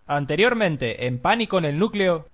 Anteriormente, en Pánico en el Núcleo.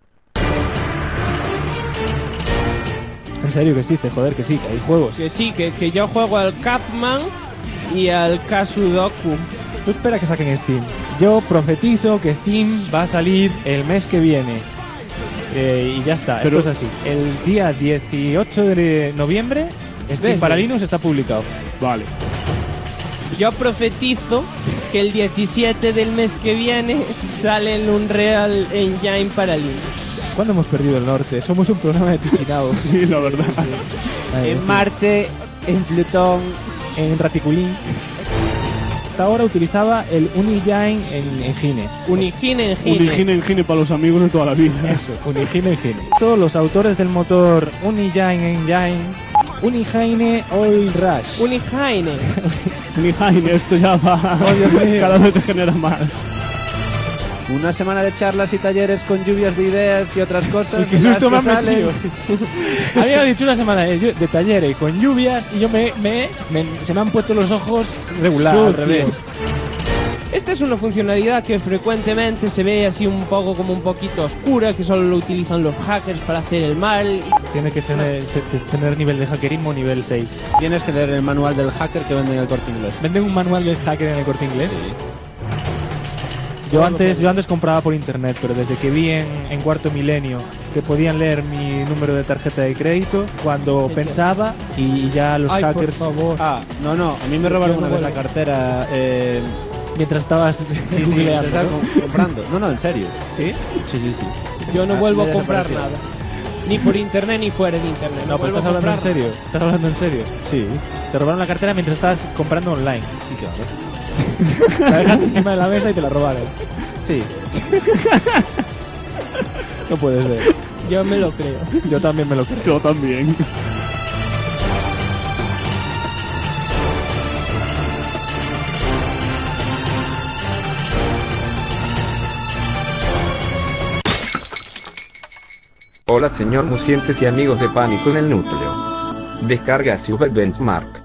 En serio que existe, joder, que sí, que hay juegos. Que sí, que yo juego al Capman y al Kasudoku. Tú espera que saquen Steam. Yo profetizo que Steam va a salir el mes que viene. Y ya está, Pero esto es así. El día 18 de noviembre, Steam para Linux está publicado. Vale. Yo profetizo que el 17 del mes que viene sale el Unreal Engine para Linux. ¿Cuándo hemos perdido el norte? Somos un programa de Tuchinaos. Sí, la verdad. En Marte, en Plutón, en Raticulín. Hasta ahora utilizaba el Unigine en Engine. Unigine Engine para los amigos de toda la vida. Eso, Unigine Engine. Todos los autores del motor Unigine Engine, Unigine Oil Rush. Unigine. Unigine, esto ya va. Oh, Dios mío. Cada vez te genera más. Una semana de charlas y talleres con lluvias de ideas y otras cosas. Y qué susto me han salen. metido. Había dicho una semana de talleres con lluvias y yo se me han puesto los ojos regular, al revés. Esta es una funcionalidad que frecuentemente se ve así un poco como un poquito oscura, que solo lo utilizan los hackers para hacer el mal. Tiene que tener nivel de hackerismo nivel 6. Tienes que leer el manual del hacker que venden en el Corte Inglés. ¿Venden un manual del hacker en el Corte Inglés? Sí. Yo antes compraba por internet, pero desde que vi en Cuarto Milenio que podían leer mi número de tarjeta de crédito, cuando pensaba y ya los hackers... Por favor. No, a mí me robaron una vez la cartera mientras estabas googleando, estaba comprando. No, en serio. ¿Sí? Sí. Yo no vuelvo a comprar nada. Ni por internet ni fuera de internet. No, pero ¿estás hablando en serio? ¿Estás hablando en serio? Sí. Te robaron la cartera mientras estabas comprando online. Sí, claro. La dejaste encima de la mesa y te la robaron. Sí. No puede ser. Yo me lo creo. Yo también me lo creo. Yo también. Hola señor musientes y amigos de Pánico en el Núcleo. Descarga Super Benchmark.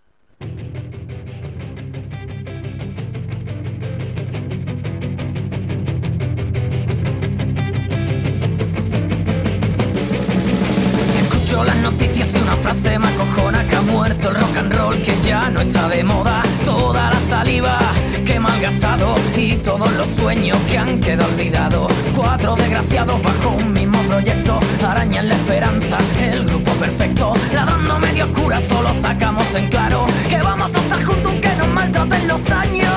Escucho las noticias y una frase me acojona: que ha muerto el rock and roll, que ya no está de moda. Toda la saliva que he malgastado y todos los sueños que han quedado olvidados. 4 desgraciados bajo un mismo proyecto arañan la esperanza, el grupo perfecto. Ladrando medio oscura solo sacamos en claro que vamos a estar juntos aunque nos maltraten los años.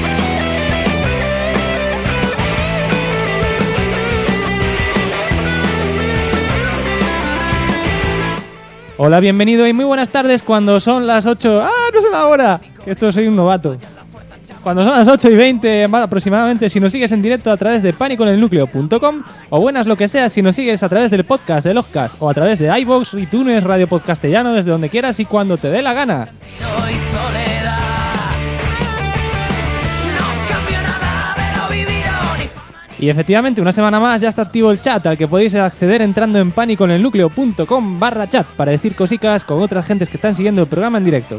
Hola, bienvenido y muy buenas tardes cuando son las 8... ¡Ah, no sé la hora! Que esto soy un novato. Cuando son las 8:20 aproximadamente, si nos sigues en directo a través de paniconelnucleo.com, o buenas lo que sea si nos sigues a través del podcast de Logcast o a través de iVoox, iTunes, Radio Podcastellano, desde donde quieras y cuando te dé la gana. Y efectivamente, una semana más ya está activo el chat, al que podéis acceder entrando en paniconelnucleo.com/chat para decir cositas con otras gentes que están siguiendo el programa en directo.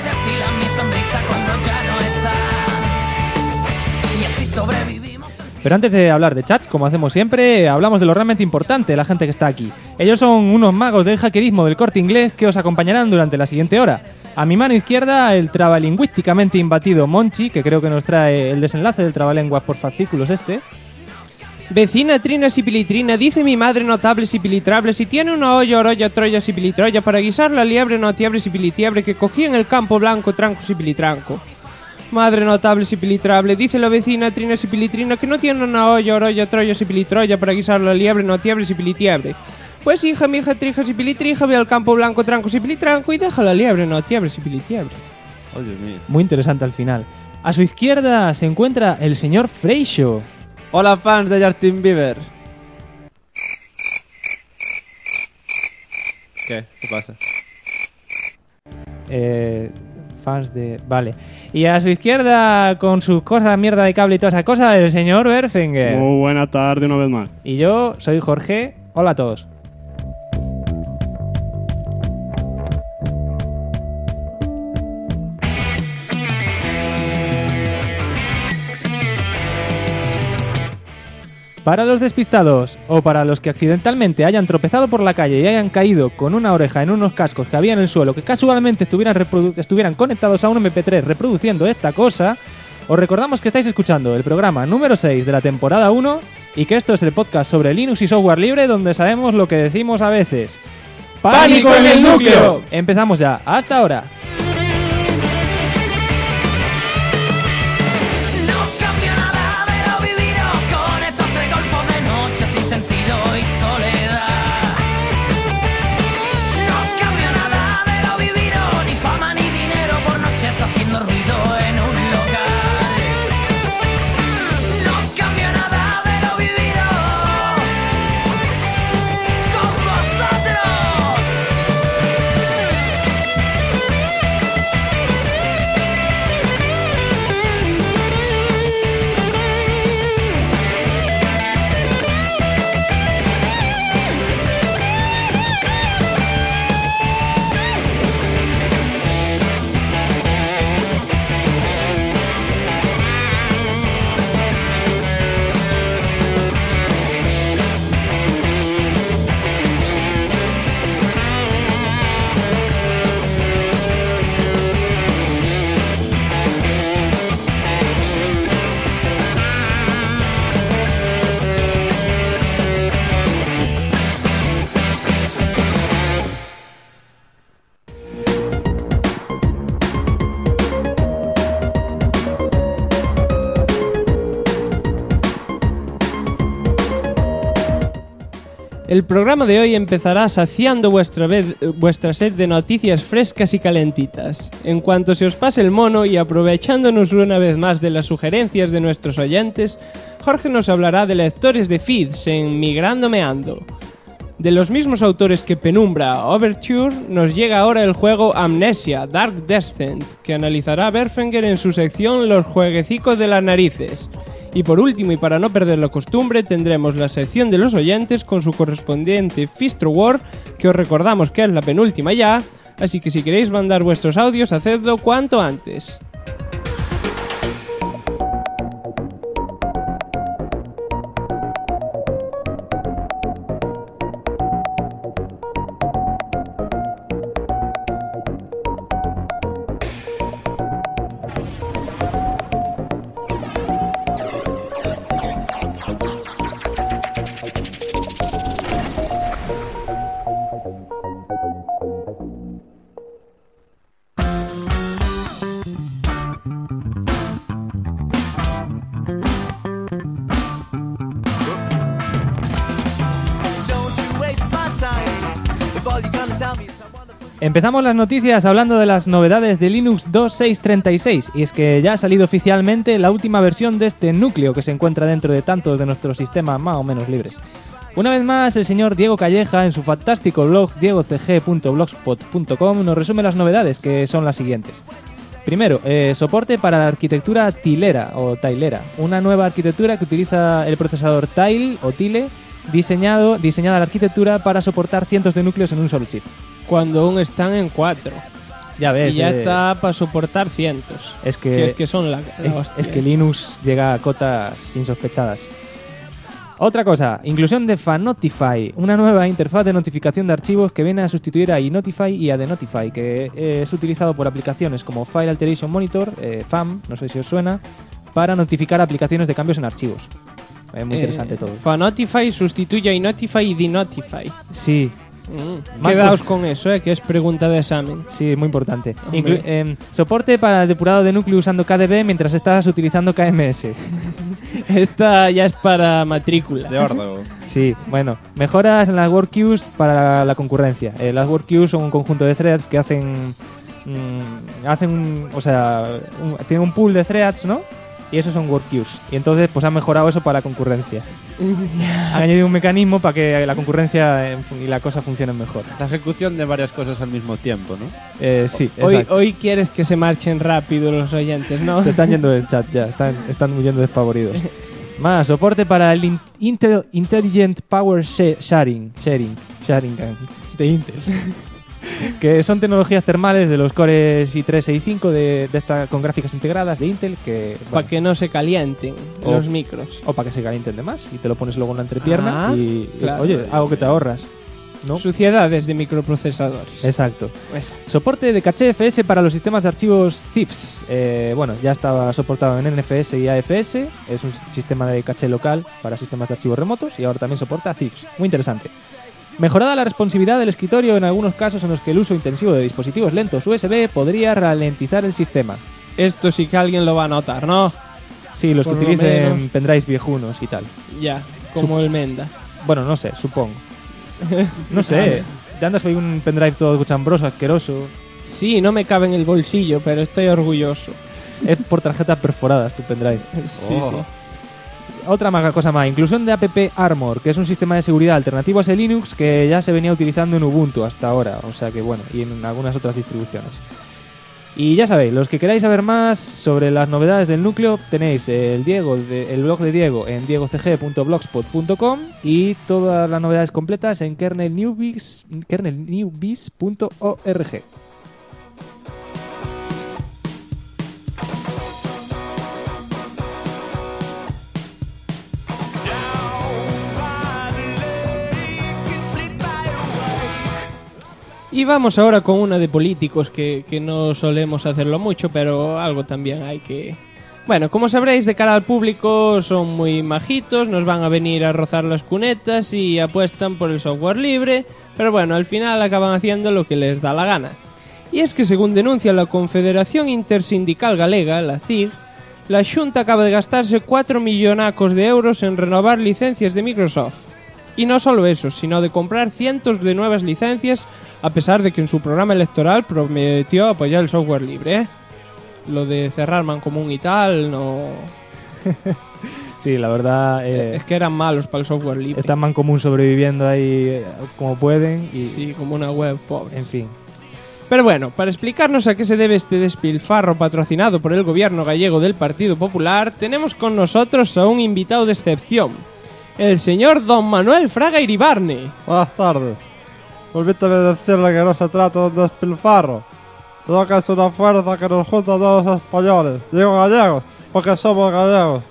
Pero antes de hablar de chats, como hacemos siempre, hablamos de lo realmente importante, la gente que está aquí. Ellos son unos magos del hackerismo del Corte Inglés que os acompañarán durante la siguiente hora. A mi mano izquierda, el trabalingüísticamente imbatido Monchi, que creo que nos trae el desenlace del trabalenguas por fascículos este. Vecina Trina Sipilitrina, dice mi madre notable Sipilitrable, si tiene una olla, orolla, troya, Sipilitroya, para guisar la liebre notable Sipilitiebre, que cogí en el campo blanco, tranco, Sipilitranco. Madre notable Sipilitrable, dice la vecina Trina Sipilitrina, que no tiene una olla, orolla, troya, Sipilitroya, para guisar la liebre notable Sipilitiebre. Pues hija, mi hija, trija, Sipilitrija, ve al campo blanco, tranco, Sipilitranco, y deja la liebre notable Sipilitiebre. Oh, Dios mío. Muy interesante al final. A su izquierda se encuentra el señor Freixo. Hola, fans de Justin Bieber. ¿Qué pasa? Fans de... Vale. Y a su izquierda, con sus cosas, mierda de cable y toda esa cosa, el señor Berfinger. Muy buena tarde una vez más. Y yo soy Jorge. Hola a todos. Para los despistados o para los que accidentalmente hayan tropezado por la calle y hayan caído con una oreja en unos cascos que había en el suelo que casualmente estuvieran conectados a un MP3 reproduciendo esta cosa, os recordamos que estáis escuchando el programa número 6 de la temporada 1 y que esto es el podcast sobre Linux y software libre donde sabemos lo que decimos a veces. ¡Pánico en el núcleo! Empezamos ya. ¡Hasta ahora! El programa de hoy empezará saciando vuestra sed de noticias frescas y calentitas. En cuanto se os pase el mono y aprovechándonos una vez más de las sugerencias de nuestros oyentes, Jorge nos hablará de lectores de feeds en Migrando Meando. De los mismos autores que Penumbra Overture, nos llega ahora el juego Amnesia Dark Descent, que analizará Berfenger en su sección Los jueguecicos de las narices. Y por último, y para no perder la costumbre, tendremos la sección de los oyentes con su correspondiente Fistro War, que os recordamos que es la penúltima ya, así que si queréis mandar vuestros audios, hacedlo cuanto antes. Empezamos las noticias hablando de las novedades de Linux 2.6.36 y es que ya ha salido oficialmente la última versión de este núcleo que se encuentra dentro de tantos de nuestros sistemas más o menos libres. Una vez más, el señor Diego Calleja, en su fantástico blog diegocg.blogspot.com, nos resume las novedades, que son las siguientes. Primero, soporte para la arquitectura tilera o tailera, una nueva arquitectura que utiliza el procesador Tile o Tile, diseñada la arquitectura para soportar cientos de núcleos en un solo chip. Cuando aún están en 4. Ya ves. Y ya está para soportar cientos. Es que, si es que son la hostia. Es que Linux llega a cotas insospechadas. Otra cosa, inclusión de Fanotify, una nueva interfaz de notificación de archivos que viene a sustituir a iNotify y a Denotify, que es utilizado por aplicaciones como File Alteration Monitor, FAM, no sé si os suena, para notificar aplicaciones de cambios en archivos. Muy interesante todo. Fanotify sustituye a iNotify y Denotify. Sí. Quedaos con eso, que es pregunta de examen. Sí, muy importante. Soporte para el depurado de núcleo usando KDB mientras estás utilizando KMS. Esta ya es para matrícula. De órdago. Sí, bueno. Mejoras en las work queues para la concurrencia. Las work queues son un conjunto de threads que tienen un pool de threads, ¿no? Y esos son work queues. Y entonces pues han mejorado eso para la concurrencia. Han añadido un mecanismo para que la concurrencia y la cosa funcionen mejor. La ejecución de varias cosas al mismo tiempo, ¿no? Sí, hoy quieres que se marchen rápido los oyentes, ¿no? Se están yendo del chat ya, están huyendo despavoridos. Más, soporte para el Intelligent Power Sharing de Intel. Que son tecnologías termales de los cores i3 e i5 de esta, con gráficas integradas de Intel que... Para que no se calienten O- los micros. O para que se calienten de más y te lo pones luego en la entrepierna Ah, y claro. oye, algo que te ahorras, ¿no? Suciedades de microprocesadores. Exacto. Esa. Soporte de caché FS para los sistemas de archivos ZIPs. Bueno, ya estaba soportado en NFS y AFS. Es un sistema de caché local para sistemas de archivos remotos y ahora también soporta ZIPs. Muy interesante. Mejorada la responsividad del escritorio en algunos casos en los que el uso intensivo de dispositivos lentos USB podría ralentizar el sistema. Esto sí que alguien lo va a notar, ¿no? Sí, los Por que lo utilicen menos. pendrives viejunos y tal. Ya, como el Menda. Bueno, no sé, supongo. No sé. Ya andas hoy un pendrive todo chambroso, asqueroso. Sí, no me cabe en el bolsillo, pero estoy orgulloso. Es por tarjetas perforadas tu pendrive. Sí, Oh. sí. Otra cosa más, inclusión de App Armor, que es un sistema de seguridad alternativo a ese Linux que ya se venía utilizando en Ubuntu hasta ahora, o sea que bueno, y en algunas otras distribuciones. Y ya sabéis, los que queráis saber más sobre las novedades del núcleo, tenéis el blog de Diego en diegocg.blogspot.com y todas las novedades completas en kernelnewbiz.org. Y vamos ahora con una de políticos que no solemos hacerlo mucho, pero algo también hay que... Bueno, como sabréis, de cara al público son muy majitos, nos van a venir a rozar las cunetas y apuestan por el software libre, pero bueno, al final acaban haciendo lo que les da la gana. Y es que según denuncia la Confederación Intersindical Galega, la CIG, la Xunta acaba de gastarse 4 millonacos de euros en renovar licencias de Microsoft. Y no solo eso, sino de comprar cientos de nuevas licencias, a pesar de que en su programa electoral prometió apoyar el software libre, ¿eh? Lo de cerrar Mancomún y tal, no... Sí, la verdad, es que eran malos para el software libre. están Mancomún sobreviviendo ahí como pueden y, Sí, como una web pobre. en fin. Pero bueno, para explicarnos a qué se debe este despilfarro patrocinado por el gobierno gallego del Partido Popular, tenemos con nosotros a un invitado de excepción, el señor Don Manuel Fraga Iribarne. Buenas tardes. Permítame decirle que no se trata de un despilfarro, sino que es una fuerza que nos junta a todos los españoles. Digo gallegos, porque somos gallegos.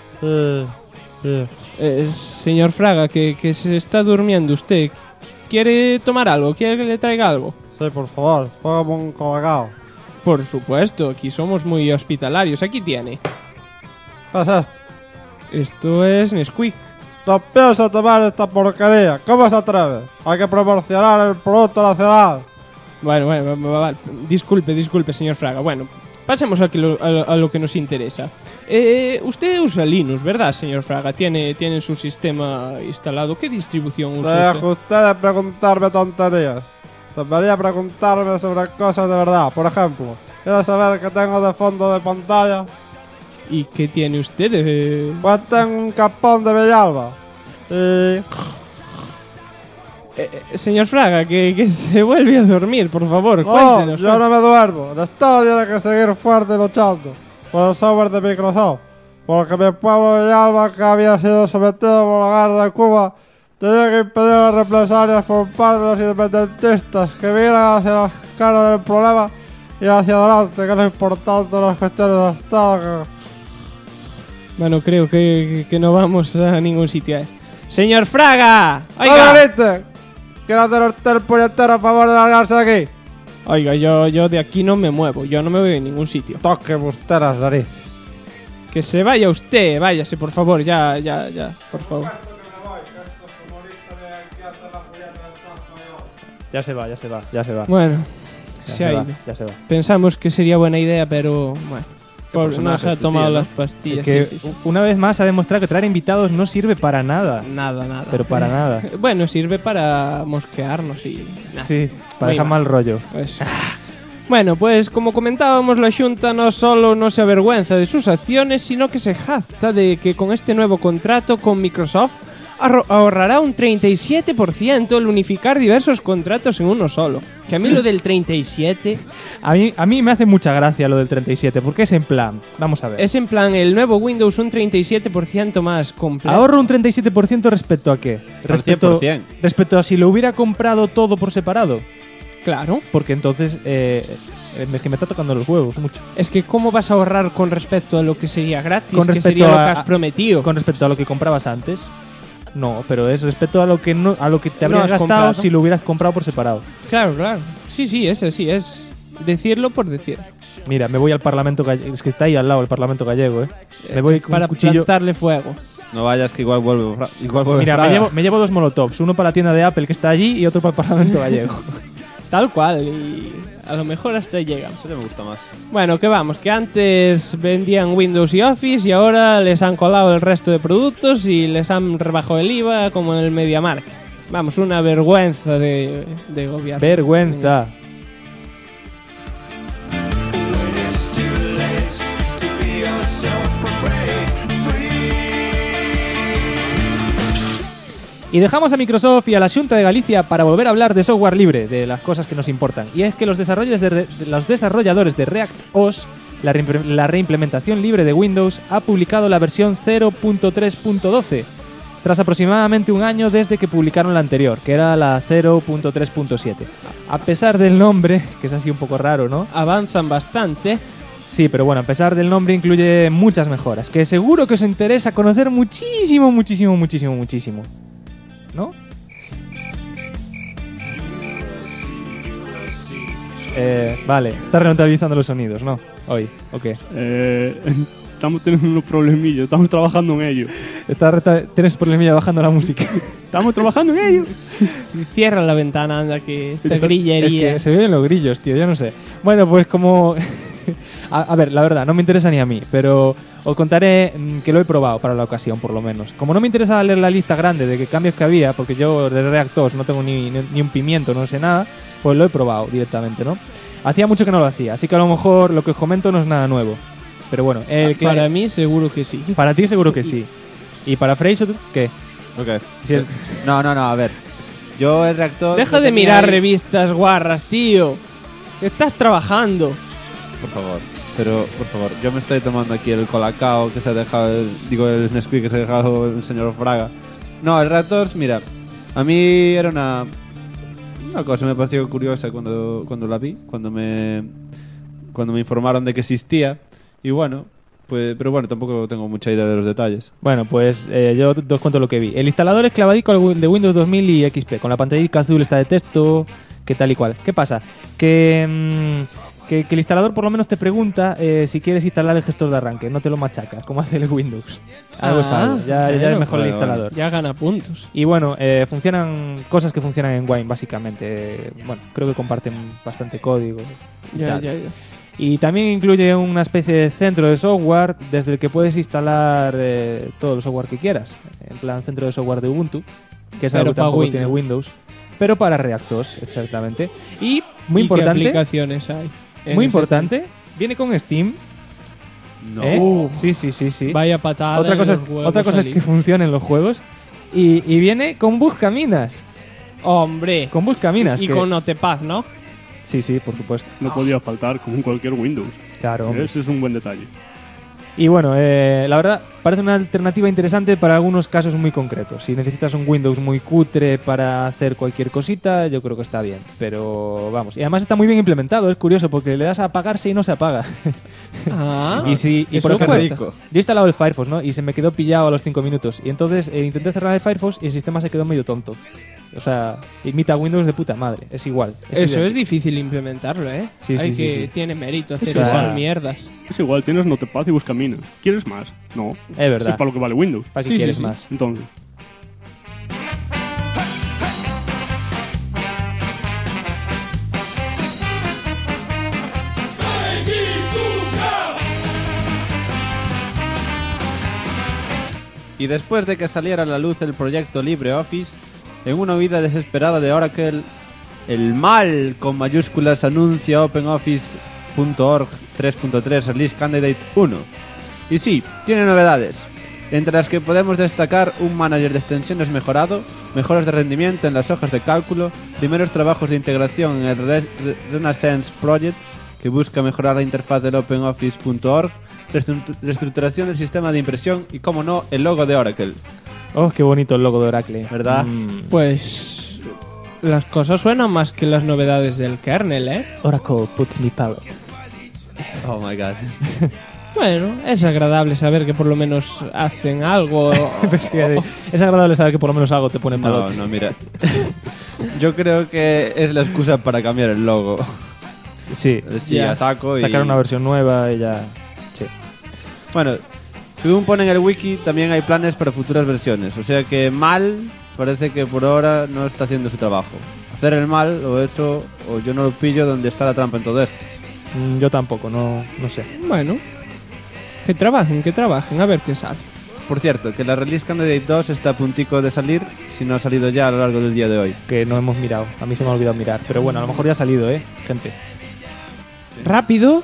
Sí. Señor Fraga, que se está durmiendo usted. ¿Quiere tomar algo? ¿Quiere que le traiga algo? Sí, por favor, póngame un colacao. Por supuesto, aquí somos muy hospitalarios. Aquí tiene. ¿Qué es esto? Esto es Nesquik. No pienso tomar esta porquería. ¿Cómo se atreve? Hay que promocionar el producto nacional. Bueno, vale. Disculpe, señor Fraga. Bueno, pasemos a lo que nos interesa. Usted usa Linux, ¿verdad, señor Fraga? ¿Tiene su sistema instalado? ¿Qué distribución usa Deje usted? usted de preguntarme tonterías. Debería preguntarme sobre cosas de verdad. Por ejemplo, ¿quiere saber qué tengo de fondo de pantalla? ¿Y qué tiene usted de...? Pues tengo un capón de Villalba. Y... Señor Fraga, que se vuelve a dormir, por favor, No, cuéntenos. yo no me duermo. El Estado tiene que seguir fuerte luchando por el software de Microsoft. Porque mi pueblo de Villalba, que había sido sometido por la guerra de Cuba, tenía que impedir las represalias por parte de los independentistas que miran hacia las caras del problema y hacia adelante, que es lo importante de las cuestiones del Estado. Bueno, creo que no vamos a ningún sitio. ¡Señor Fraga! ¡Oiga! ¡Oiga! ¿Quiere hacer usted el puñetero a favor de largarse de aquí? Oiga, yo de aquí no me muevo. Yo no me voy a ningún sitio. Toque usted las narices. Que se vaya usted. Váyase, por favor. Ya. Por favor. Ya se va. Bueno, Ya se ha va, ido. ya se va. Pensamos que sería buena idea, pero bueno. Pobre, no personaje se ha este tomado tío, ¿no? las pastillas. Que sí, sí. una vez más ha demostrado que traer invitados no sirve para nada. Nada. Pero para nada. Bueno, sirve para mosquearnos y... nada. Sí, para Muy dejar mal rollo. Pues- Bueno, pues como comentábamos, la Xunta no solo no se avergüenza de sus acciones, sino que se jacta de que con este nuevo contrato con Microsoft ahorrará un 37% el unificar diversos contratos en uno solo. Que a mí lo del 37 A mí me hace mucha gracia lo del 37, porque es en plan, vamos a ver. es en plan el nuevo Windows un 37% más completo. Ahorro un 37% respecto a qué? Al 100%. Respecto a si lo hubiera comprado todo por separado. Claro. Porque entonces es que me está tocando los huevos mucho. Es que ¿cómo vas a ahorrar con respecto a lo que sería gratis? Con que respecto sería lo que a- has prometido. Con respecto a lo que comprabas antes, no, pero es respecto a lo que no, a lo que te habrías has gastado comprado. si lo hubieras comprado por separado. Claro, claro. Sí, es así, es decirlo por decir. Mira, me voy al Parlamento gallego, es que está ahí al lado el Parlamento gallego, Me voy con Para un cuchillo. plantarle fuego. No vayas que igual vuelve. Igual vuelve Mira, Fraga. me llevo 2 molotovs, uno para la tienda de Apple que está allí y otro para el Parlamento gallego. Tal cual, y a lo mejor hasta ahí llegan. Ese me gusta más. Bueno, que vamos, que antes vendían Windows y Office y ahora les han colado el resto de productos y les han rebajado el IVA como en el MediaMarkt. Vamos, una vergüenza de gobierno. Vergüenza. Y dejamos a Microsoft y a la Xunta de Galicia para volver a hablar de software libre, de las cosas que nos importan. Y es que los desarrolladores de ReactOS, la reimplementación libre de Windows, ha publicado la versión 0.3.12, tras aproximadamente un año desde que publicaron la anterior, que era la 0.3.7. A pesar del nombre, que es así un poco raro, ¿no? Avanzan bastante. Sí, pero bueno, a pesar del nombre incluye muchas mejoras, que seguro que os interesa conocer muchísimo, muchísimo, muchísimo, muchísimo. ¿No? Vale, estás rentabilizando los sonidos, ¿no? Hoy, ¿o qué? Estamos teniendo unos problemillos, estamos trabajando en ello. Tienes problemilla bajando la música. Estamos trabajando en ello. Cierra la ventana, anda, que esta Es grillería. que se oyen los grillos, tío, yo no sé. Bueno, pues como... a ver, la verdad, no me interesa ni a mí, pero os contaré que lo he probado para la ocasión, por lo menos. Como no me interesa leer la lista grande de qué cambios que había, porque yo de ReactOS no tengo ni un pimiento, no sé nada, pues lo he probado directamente, ¿no? Hacía mucho que no lo hacía, así que a lo mejor lo que os comento no es nada nuevo. Pero bueno, Para mí seguro que sí. para ti seguro que sí. ¿Y para Fraser, qué? Ok. Si el- No, a ver. Yo el reactor. Deja lo de tenía mirar ahí- revistas guarras, tío. Estás trabajando. Por favor. Pero, por favor, yo me estoy tomando aquí el colacao que se ha dejado. El Nesquik que se ha dejado el señor Fraga. No, el Raptors, mira. A mí era una cosa me pareció curiosa cuando la vi. Cuando me informaron de que existía. Y bueno, pues, pero bueno, tampoco tengo mucha idea de los detalles. Bueno, pues yo os cuento lo que vi. El instalador es clavadico de Windows 2000 y XP, con la pantallita azul esta de texto, que tal y cual. ¿Qué pasa? Que el instalador por lo menos te pregunta si quieres instalar el gestor de arranque, no te lo machacas, como hace el Windows. Algo es algo, ya es mejor el instalador. Ya gana puntos. Y bueno, funcionan cosas que funcionan en Wine, básicamente. Bueno, creo que comparten bastante código. y Ya. Y también incluye una especie de centro de software desde el que puedes instalar todo el software que quieras. En plan centro de software de Ubuntu, que es Pero algo que pa' tampoco Windows. tiene Windows. Pero para ReactOS, exactamente. Y muy ¿Y qué importante, aplicaciones hay? en muy ese importante, viene con Steam. No. ¿eh? Sí. centro? Vaya patada. Otra en cosa, los huevos otra cosa es al que funcionen los juegos. Y viene con Buscaminas. Hombre. Con Buscaminas. Y que- con Notepad, ¿no? Sí, por supuesto. No podía faltar como en cualquier Windows. Claro, hombre. Ese es un buen detalle. Y bueno, la verdad, parece una alternativa interesante para algunos casos muy concretos. Si necesitas un Windows muy cutre para hacer cualquier cosita, yo creo que está bien. Pero vamos, y además está muy bien implementado, es curioso, porque le das a apagarse y no se apaga. Ah. y eso por ejemplo, cuesta. yo he instalado el Firefox, ¿no? Y se me quedó pillado a los 5 minutos. Y entonces intenté cerrar el Firefox y el sistema se quedó medio tonto. O sea, imita Windows de puta madre, es igual. Eso es idéntico. difícil implementarlo, ¿eh? Sí, Hay sí, que sí. tiene mérito hacer Sí, o sea, esas mierdas. Es igual, tienes Notepad y Buscaminas. ¿Quieres más? No. Es verdad. Es para lo que vale Windows. ¿Para qué Sí, quieres sí. más? Entonces, Y después de que saliera a la luz el proyecto LibreOffice, en una huida desesperada de Oracle, el mal con mayúsculas anuncia OpenOffice.org 3.3 Release Candidate 1. Y sí, tiene novedades, entre las que podemos destacar un manager de extensiones mejorado, mejoras de rendimiento en las hojas de cálculo, primeros trabajos de integración en el Renaissance Project, que busca mejorar la interfaz del OpenOffice.org, reestructuración del sistema de impresión y, como no, el logo de Oracle. Oh, qué bonito el logo de Oracle. ¿Verdad? Pues Las cosas suenan más que las novedades del kernel, ¿eh? Oracle puts me pallet. Oh my god. Bueno, es agradable saber que por lo menos hacen algo. Es agradable saber que por lo menos algo te pone No, palote. no, mira. Yo creo que es la excusa para cambiar el logo. Sí, Sí, Ya. a saco y... sacar una versión nueva y ya. Sí. Bueno, según pone en el wiki, también hay planes para futuras versiones. O sea que mal parece que por ahora no está haciendo su trabajo. Hacer el mal o eso, o yo no lo pillo donde está la trampa en todo esto. Yo tampoco, no sé. Bueno, que trabajen, a ver qué sale. Por cierto, que la Release Candidate 2 está a puntico de salir, si no ha salido ya a lo largo del día de hoy. Que no hemos mirado. A mí se me ha olvidado mirar. Pero bueno, a lo mejor ya ha salido, gente. Rápido.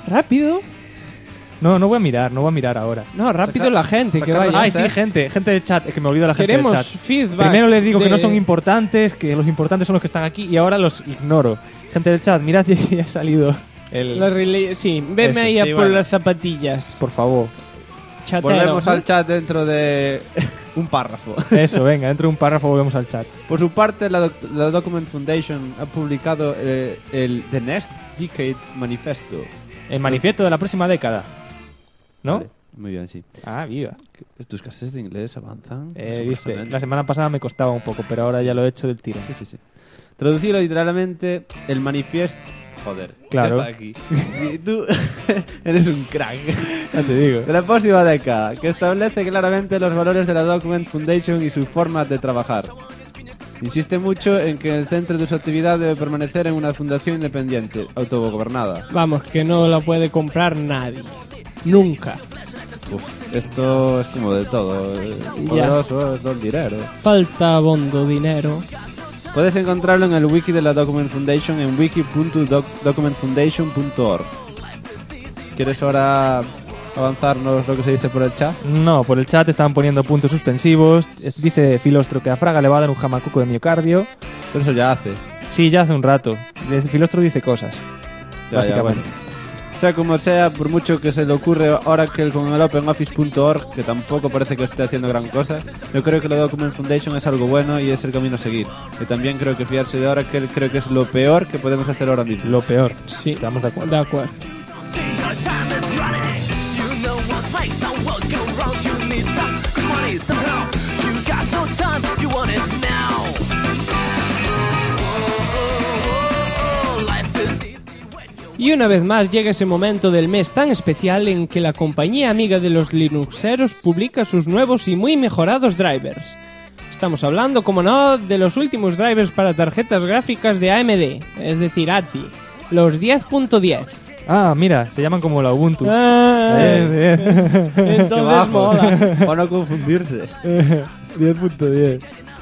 No voy a mirar ahora. No, rápido la gente, que sacar vaya. Ay, sí, gente del chat. Es que me olvido la gente Queremos del chat. feedback. Primero les digo que de- no son importantes, que los importantes son los que están aquí y ahora los ignoro. Gente del chat, mirad, ya ha salido el... la sí, veme Eso, ahí a sí, por bueno. las zapatillas. Por favor. Chatero. Volvemos al chat dentro de un párrafo. Eso, venga, dentro de un párrafo volvemos al chat. Por su parte, la Document Foundation ha publicado el The Next Decade Manifesto. El manifiesto de la próxima década. ¿no? Vale, muy bien, sí. Ah, viva. ¿Tus clases de inglés avanzan? Viste, Asombrosamente. la semana pasada me costaba un poco, pero ahora ya lo he hecho del tiro. Sí, sí, sí. Traducido literalmente, el manifiesto... Joder, Claro. ya está aquí. Y tú eres un crack. Ya te digo. De la próxima década, que establece claramente los valores de la Document Foundation y su forma de trabajar. Insiste mucho en que el centro de su actividad debe permanecer en una fundación independiente, autogobernada. Vamos, que no la puede comprar nadie. Nunca. Uf, esto es como de todo. Poderoso, es todo el dinero. Falta bondo dinero. Puedes encontrarlo en el wiki de la Document Foundation en wiki.documentfoundation.org. ¿Quieres ahora avanzarnos lo que se dice por el chat? No, por el chat estaban poniendo puntos suspensivos. Dice Filostro que a Fraga le va a dar un jamacuco de miocardio. Pero eso ya hace. Sí, ya hace un rato. Filostro dice cosas, Ya, básicamente. bueno. Sea como sea, por mucho que se le ocurre Oracle con el OpenOffice.org, que tampoco parece que esté haciendo gran cosa, yo creo que la Document Foundation es algo bueno y es el camino a seguir. Y también creo que fiarse de Oracle creo que es lo peor que podemos hacer ahora mismo. Lo peor. Sí, Estamos de acuerdo. de acuerdo. Y una vez más llega ese momento del mes tan especial en que la compañía amiga de los Linuxeros publica sus nuevos y muy mejorados drivers. Estamos hablando, como no, de los últimos drivers para tarjetas gráficas de AMD, es decir, ATI, los 10.10. Ah, mira, se llaman como la Ubuntu. Bien, bien. Entonces mola. Para no confundirse. 10.10.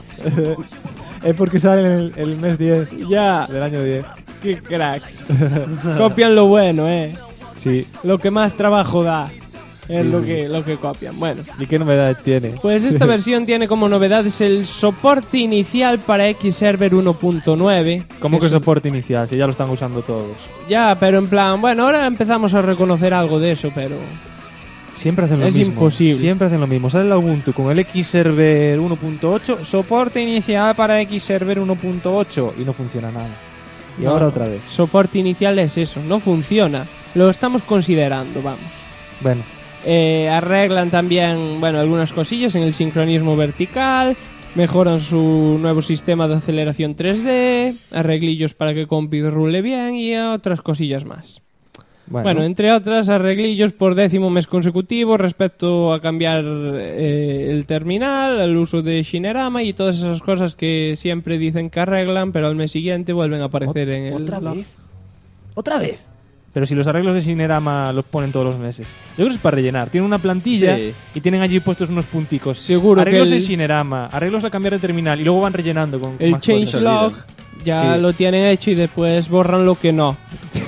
Es porque sale en el mes 10 Ya, del año 10. qué cracks. Copian lo bueno, Sí. Lo que más trabajo da es lo que copian. Bueno, ¿Y qué novedades tiene? pues esta versión tiene como novedades el soporte inicial para Xserver 1.9. ¿Cómo que es un- soporte inicial? Si ya lo están usando todos. Ya, pero en plan, bueno, ahora empezamos a reconocer algo de eso, pero... Siempre hacen lo Es mismo. imposible. Siempre hacen lo mismo. Sale la Ubuntu con el Xserver 1.8, soporte inicial para Xserver 1.8 y no funciona nada. Y No, ahora otra vez. Soporte inicial es eso, no funciona. Lo estamos considerando, vamos. Bueno, Arreglan también, bueno, algunas cosillas en el sincronismo vertical, mejoran su nuevo sistema de aceleración 3D, arreglillos para que compi rule bien y otras cosillas más. Bueno, entre otras, arreglillos por 10º mes consecutivo respecto a cambiar el terminal, el uso de Shinerama y todas esas cosas que siempre dicen que arreglan, pero al mes siguiente vuelven a aparecer en el log. ¿Otra vez? Pero si los arreglos de Shinerama los ponen todos los meses. Yo creo que es para rellenar. Tienen una plantilla Sí. y tienen allí puestos unos punticos. Seguro que arreglos el- en Shinerama, arreglos a cambiar de terminal y luego van rellenando con El más cosas. changelog ya Sí. lo tienen hecho y después borran lo que no.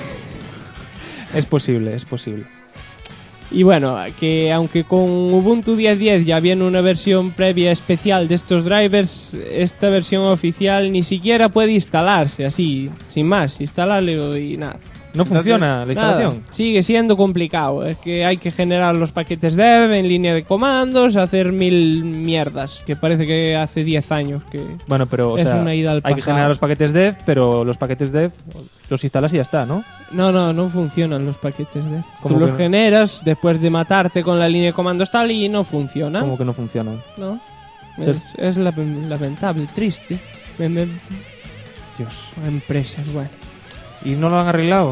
Es posible, es posible. Y bueno, que aunque con Ubuntu 10.10 ya viene una versión previa especial de estos drivers, esta versión oficial ni siquiera puede instalarse así, sin más, instalarle y nada. No funciona la instalación. Nada, sigue siendo complicado. Es que hay que generar los paquetes dev en línea de comandos, hacer 1000 mierdas, que parece que hace 10 años que... Bueno, pero o Es sea, una ida al hay que pasado. generar los paquetes dev, pero los paquetes dev los instalas y ya está, ¿no? No funcionan los paquetes dev. ¿Cómo Tú que los no? generas después de matarte con la línea de comandos tal y no funcionan. Como que no funcionan. No. Entonces- Es lamentable, triste. Dios. Empresas, bueno. ¿Y no lo han arreglado?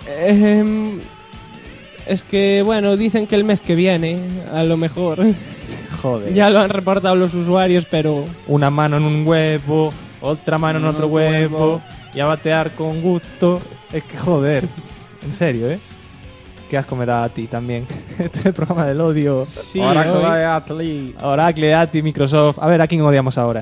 Es que, bueno, dicen que el mes que viene, a lo mejor. Joder. Ya lo han reportado los usuarios, pero... Una mano en un huevo, otra mano en otro huevo, y a batear con gusto. Es que joder. En serio, ¿eh? Qué asco me da a ti también. Este es el programa del odio. Sí, Oracle hoy- de Atli. Oracle, ATI, Microsoft. A ver, ¿a quién odiamos ahora?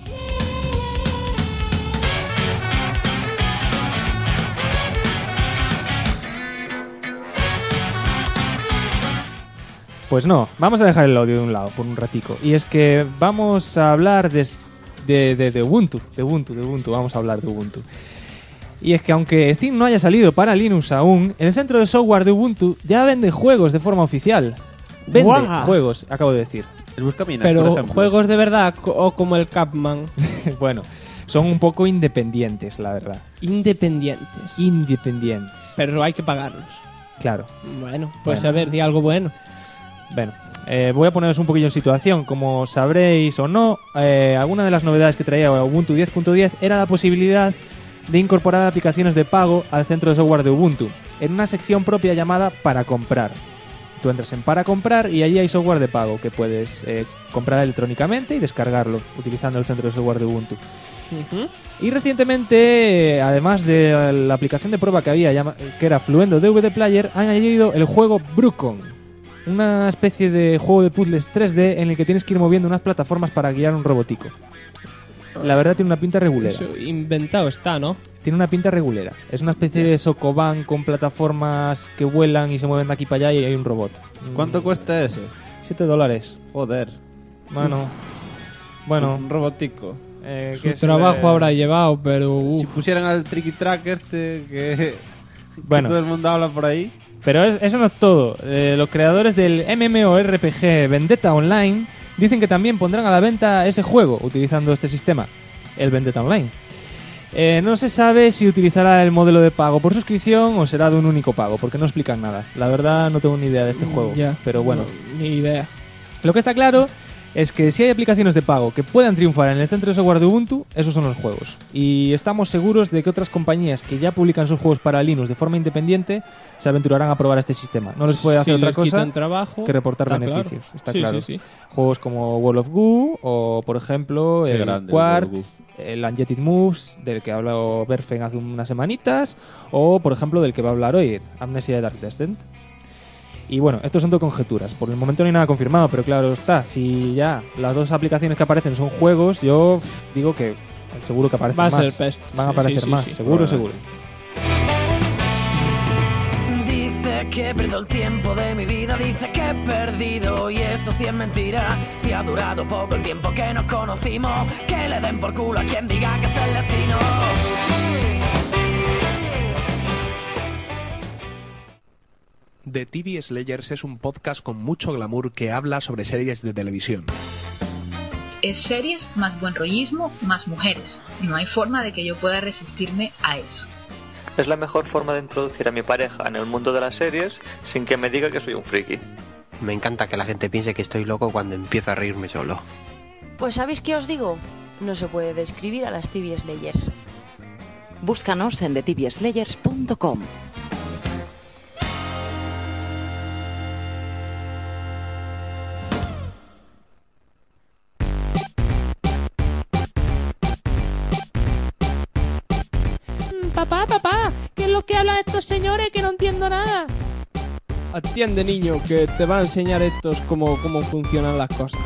Pues no, vamos a dejar el odio de un lado por un ratico. Y es que vamos a hablar de Ubuntu. De Ubuntu, vamos a hablar de Ubuntu. Y es que aunque Steam no haya salido para Linux aún, el centro de software de Ubuntu ya vende juegos de forma oficial. Vende ¡Guau! juegos, acabo de decir. El Buscaminas, por Pero ejemplo. juegos de verdad o como el Capman. Bueno, son un poco independientes, la verdad. Independientes. Independientes. Pero hay que pagarlos. Claro. Bueno, pues Bueno. a ver, di algo bueno. Bueno, voy a poneros un poquillo en situación. Como sabréis o no, alguna de las novedades que traía Ubuntu 10.10 era la posibilidad de incorporar aplicaciones de pago al centro de software de Ubuntu, en una sección propia llamada Para Comprar. Tú entras en Para Comprar y allí hay software de pago que puedes comprar electrónicamente y descargarlo utilizando el centro de software de Ubuntu. Y recientemente, además de la aplicación de prueba que había, que era Fluendo DVD Player, han añadido el juego Brucon, una especie de juego de puzzles 3D en el que tienes que ir moviendo unas plataformas para guiar un robotico. La verdad tiene una pinta regulera. Eso inventado está, ¿no? Tiene una pinta regulera. Es una especie de Sokoban con plataformas que vuelan y se mueven de aquí para allá y hay un robot. ¿Cuánto cuesta eso? $7. Joder. Bueno, Un robotico. Su que es, trabajo habrá llevado, pero... Si pusieran al Tricky Track que Bueno. todo el mundo habla por ahí. Pero eso no es todo. Los creadores del MMORPG Vendetta Online dicen que también pondrán a la venta ese juego utilizando este sistema, el Vendetta Online. No se sabe si utilizará el modelo de pago por suscripción o será de un único pago, porque no explican nada. La verdad no tengo ni idea de este juego, Ya, pero bueno. no, ni idea. Lo que está claro es que si hay aplicaciones de pago que puedan triunfar en el centro de software de Ubuntu, esos son los juegos. Y estamos seguros de que otras compañías que ya publican sus juegos para Linux de forma independiente se aventurarán a probar este sistema. No les puede hacer Si otra les cosa quitan trabajo, que reportar está beneficios. claro. Está Sí, claro. sí, sí. Juegos como World of Goo o, por ejemplo, Qué el grande el World of Quartz, el Unjetted Moves, del que habló Berfen hace unas semanitas, o, por ejemplo, del que va a hablar hoy, Amnesia de Dark Descent. Y bueno, estos son todo conjeturas. Por el momento no hay nada confirmado, pero claro está. Si ya las dos aplicaciones que aparecen son juegos, yo digo que seguro que aparecen Va a más. ser pest. Van a Sí, aparecer sí, más, sí. seguro, Probablemente. seguro. Dice que pierdo el tiempo de mi vida, dice que he perdido y eso sí es mentira. Si ha durado poco el tiempo que nos conocimos, que le den por culo a quien diga que es el destino. The TV Slayers es un podcast con mucho glamour que habla sobre series de televisión. Es series más buen rollismo más mujeres. No hay forma de que yo pueda resistirme a eso. Es la mejor forma de introducir a mi pareja en el mundo de las series sin que me diga que soy un friki. Me encanta que la gente piense que estoy loco cuando empiezo a reírme solo. Pues ¿sabéis qué os digo? No se puede describir a las TV Slayers. Búscanos en thetvslayers.com. Papá, ¿qué es lo que hablan estos señores que no entiendo nada? Atiende, niño, que te va a enseñar estos cómo funcionan las cosas.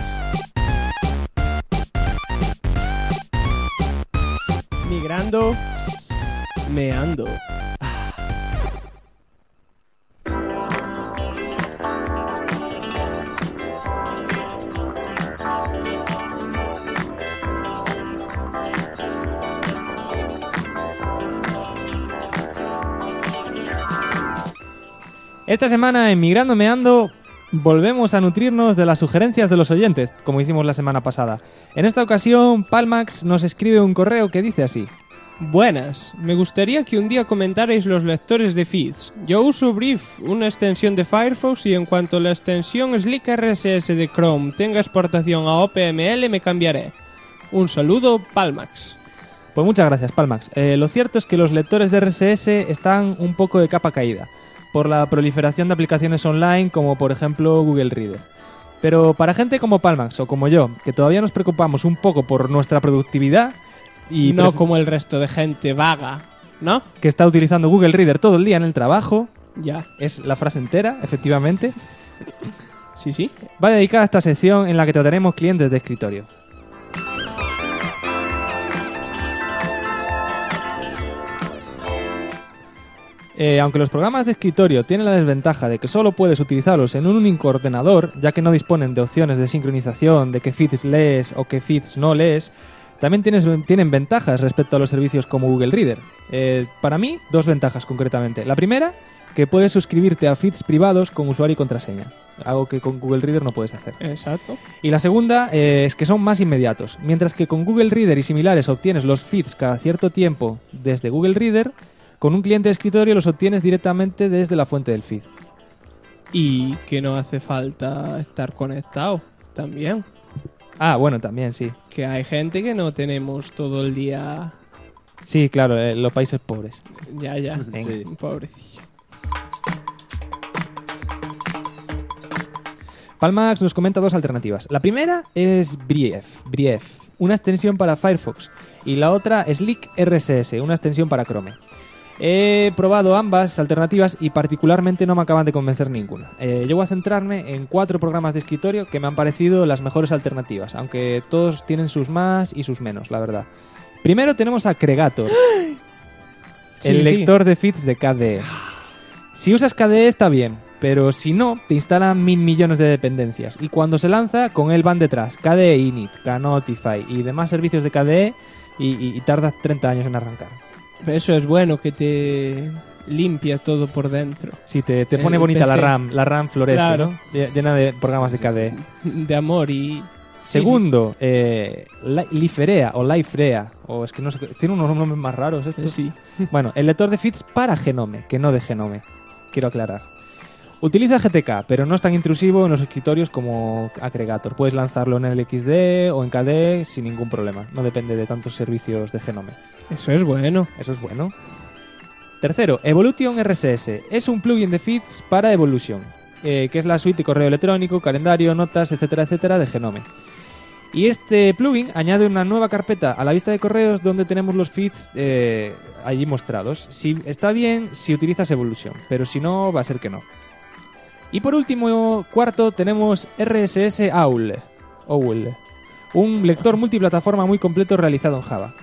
Migrando, meando. Esta semana en Migrando Meando volvemos a nutrirnos de las sugerencias de los oyentes, como hicimos la semana pasada. En esta ocasión, Palmax nos escribe un correo que dice así. Buenas, me gustaría que un día comentarais los lectores de feeds. Yo uso Brief, una extensión de Firefox, y en cuanto la extensión Slick RSS de Chrome tenga exportación a OPML me cambiaré. Un saludo, Palmax. Pues muchas gracias, Palmax. Lo cierto es que los lectores de RSS están un poco de capa caída por la proliferación de aplicaciones online como por ejemplo Google Reader. Pero para gente como Palmax o como yo, que todavía nos preocupamos un poco por nuestra productividad y no como el resto de gente vaga, ¿no? Que está utilizando Google Reader todo el día en el trabajo. Ya. Es la frase entera, efectivamente. Sí. Va dedicada a esta sección en la que trataremos clientes de escritorio. Aunque los programas de escritorio tienen la desventaja de que solo puedes utilizarlos en un único ordenador, ya que no disponen de opciones de sincronización, de qué feeds lees o qué feeds no lees, también tienen ventajas respecto a los servicios como Google Reader. Para mí, 2 ventajas concretamente. La primera, que puedes suscribirte a feeds privados con usuario y contraseña, algo que con Google Reader no puedes hacer. Exacto. Y la segunda es que son más inmediatos. Mientras que con Google Reader y similares obtienes los feeds cada cierto tiempo desde Google Reader, con un cliente de escritorio los obtienes directamente desde la fuente del feed. Y que no hace falta estar conectado también. Ah, bueno, también, sí. Que hay gente que no tenemos todo el día... Sí, claro, los países pobres. Ya. Sí. Pobrecillo. Palmax nos comenta 2 alternativas. La primera es Brief, una extensión para Firefox. Y la otra Slick RSS, una extensión para Chrome. He probado ambas alternativas y particularmente no me acaban de convencer ninguna. Yo voy a centrarme en 4 programas de escritorio que me han parecido las mejores alternativas, aunque todos tienen sus más y sus menos, la verdad. Primero tenemos a Cregator, el lector de feeds de KDE. Si usas KDE está bien, pero si no, te instalan 1000 millones de dependencias. Y cuando se lanza, con él van detrás KDE Init, Kanotify y demás servicios de KDE y tardas 30 años en arrancar. Eso es bueno, que te limpia todo por dentro. Sí, te pone bonita PC. la RAM florece, Claro. ¿no? Llena de programas de KDE. De amor y... Segundo, Liferea o Liferea, o es que no sé, tiene unos nombres más raros esto. Sí. Bueno, el lector de feeds para Genome, que no de Genome, quiero aclarar. Utiliza GTK, pero no es tan intrusivo en los escritorios como Aggregator. Puedes lanzarlo en el XD o en KDE sin ningún problema. No depende de tantos servicios de Genome. Eso es bueno. Tercero, Evolution RSS. Es un plugin de feeds para Evolution, que es la suite de correo electrónico, calendario, notas, etcétera, etcétera de Genome. Y este plugin añade una nueva carpeta a la vista de correos donde tenemos los feeds allí mostrados. Si está bien si utilizas Evolution, pero si no, va a ser que no. Y por último, cuarto, tenemos RSS OWL, un lector multiplataforma muy completo realizado en Java.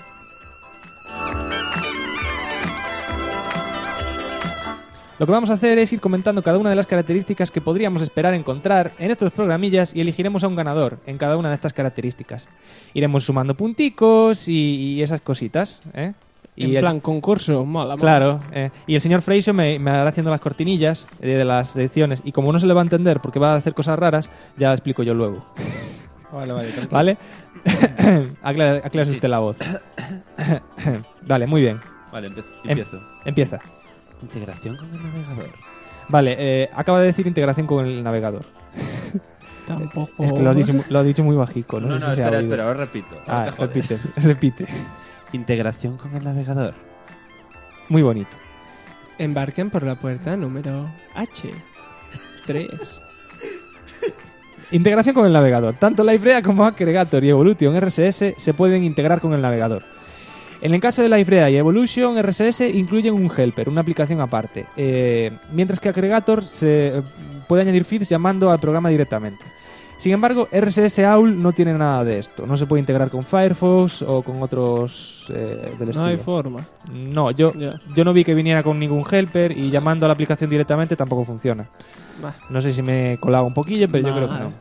Lo que vamos a hacer es ir comentando cada una de las características que podríamos esperar encontrar en estos programillas y elegiremos a un ganador en cada una de estas características. Iremos sumando punticos y esas cositas, ¿eh? Y en plan concurso, mola. Claro, y el señor Freixo me hará haciendo las cortinillas de las secciones y como no se le va a entender porque va a hacer cosas raras, ya lo explico yo luego. Vale. ¿Vale? Aclaras usted la voz. Vale, muy bien. Vale, empiezo. Empieza. Integración con el navegador. Vale, acaba de decir integración con el navegador. Tampoco. Es que lo ha dicho muy bajico. No sé si se ha oído. Espera, ahora repito. Repite. Integración con el navegador. Muy bonito. Embarquen por la puerta número H3. Integración con el navegador. Tanto Liferea como Aggregator y Evolution RSS se pueden integrar con el navegador. En el caso de Liferea y Evolution RSS incluyen un helper, una aplicación aparte, mientras que Aggregator se puede añadir feeds llamando al programa directamente. Sin embargo, RSS OWL no tiene nada de esto. No se puede integrar con Firefox o con otros del estilo. No hay forma. No, yo no vi que viniera con ningún helper y llamando a la aplicación directamente tampoco funciona. No sé si me he colado un poquillo, pero yo creo que no.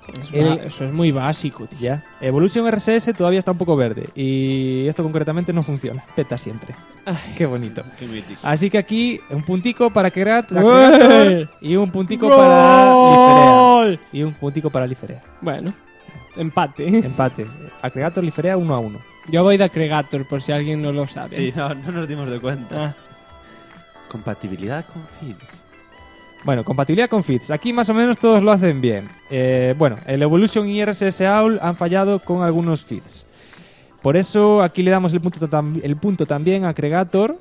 Eso es muy básico, tío. Ya. Evolution RSS todavía está un poco verde y esto concretamente no funciona. Peta siempre. Qué bonito. Qué mítico. Así que aquí un puntico para Cregator y un puntico para Liferea. Y un puntico para Liferea. Bueno, empate. Empate. Cregator, Liferea 1-1. Yo voy de Cregator, por si alguien no lo sabe. Sí, no nos dimos de cuenta. Ah. Compatibilidad con feeds. Bueno, compatibilidad con feeds. Aquí más o menos todos lo hacen bien. Bueno, el Evolution y RSS AUL han fallado con algunos feeds. Por eso aquí le damos el punto también a Cregator.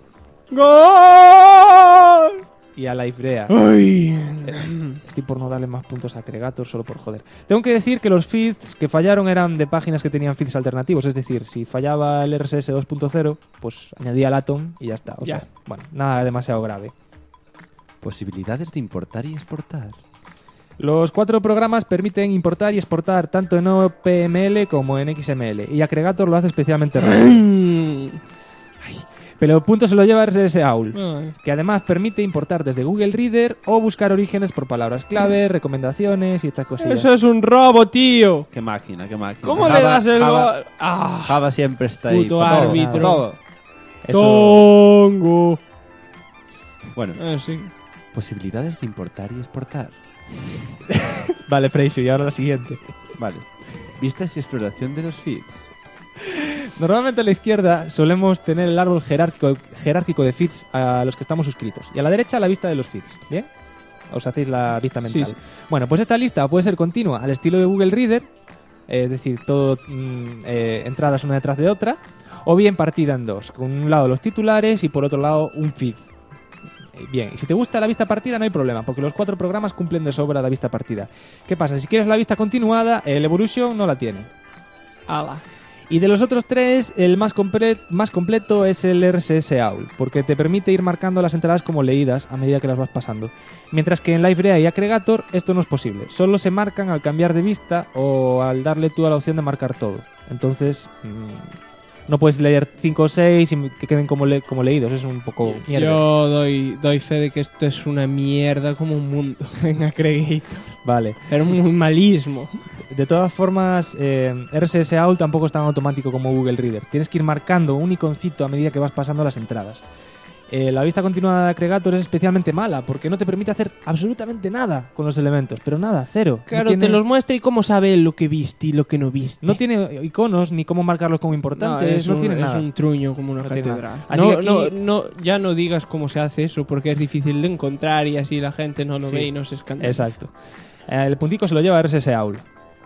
¡Gol! Y a Liferea. ¡Ay! Estoy por no darle más puntos a Cregator solo por joder. Tengo que decir que los feeds que fallaron eran de páginas que tenían feeds alternativos. Es decir, si fallaba el RSS 2.0, pues añadía el Atom y ya está. O sea, bueno, nada demasiado grave. Posibilidades de importar y exportar. Los 4 programas permiten importar y exportar tanto en OPML como en XML. Y Cregator lo hace especialmente rápido. Pero el punto se lo lleva RSS AUL, que además permite importar desde Google Reader o buscar orígenes por palabras clave, recomendaciones y estas cosillas. Eso es un robo, tío. Qué máquina, qué máquina. ¿Cómo le das el gol? Java siempre está ahí. Puto para todo, árbitro. todo. Tongo. Bueno, sí. Posibilidades de importar y exportar. Vale, Freixo, y ahora la siguiente. Vale. Vistas y exploración de los feeds. Normalmente a la izquierda solemos tener el árbol jerárquico de feeds a los que estamos suscritos. Y a la derecha la vista de los feeds. ¿Bien? Os hacéis la vista mental. Sí. Bueno, pues esta lista puede ser continua al estilo de Google Reader. Es decir, todo entradas una detrás de otra. O bien partida en dos. Con un lado los titulares y por otro lado un feed. Bien, y si te gusta la vista partida no hay problema, porque los 4 programas cumplen de sobra la vista partida. ¿Qué pasa? Si quieres la vista continuada, el Evolution no la tiene. ¡Hala! Y de los otros 3, el más completo es el RSS AUL, porque te permite ir marcando las entradas como leídas a medida que las vas pasando. Mientras que en Liferea y Cregator esto no es posible. Solo se marcan al cambiar de vista o al darle tú a la opción de marcar todo. Entonces no puedes leer 5 o 6 y que queden como leídos. Es un poco mierda. Yo doy fe de que esto es una mierda como un mundo en Cregator. Vale. Pero muy malismo. De todas formas, RSS AUL tampoco es tan automático como Google Reader. Tienes que ir marcando un iconcito a medida que vas pasando las entradas. La vista continuada de Cregator es especialmente mala porque no te permite hacer absolutamente nada con los elementos. Pero nada, cero. Claro, no tiene... te los muestra y cómo sabe lo que viste y lo que no viste. No tiene iconos ni cómo marcarlos como importantes. No tiene nada. Es un truño como una No catedral. Así que aquí... Ya no digas cómo se hace eso porque es difícil de encontrar y así la gente no lo ve y no se escandaliza. Exacto. El puntico se lo lleva RSS AUL.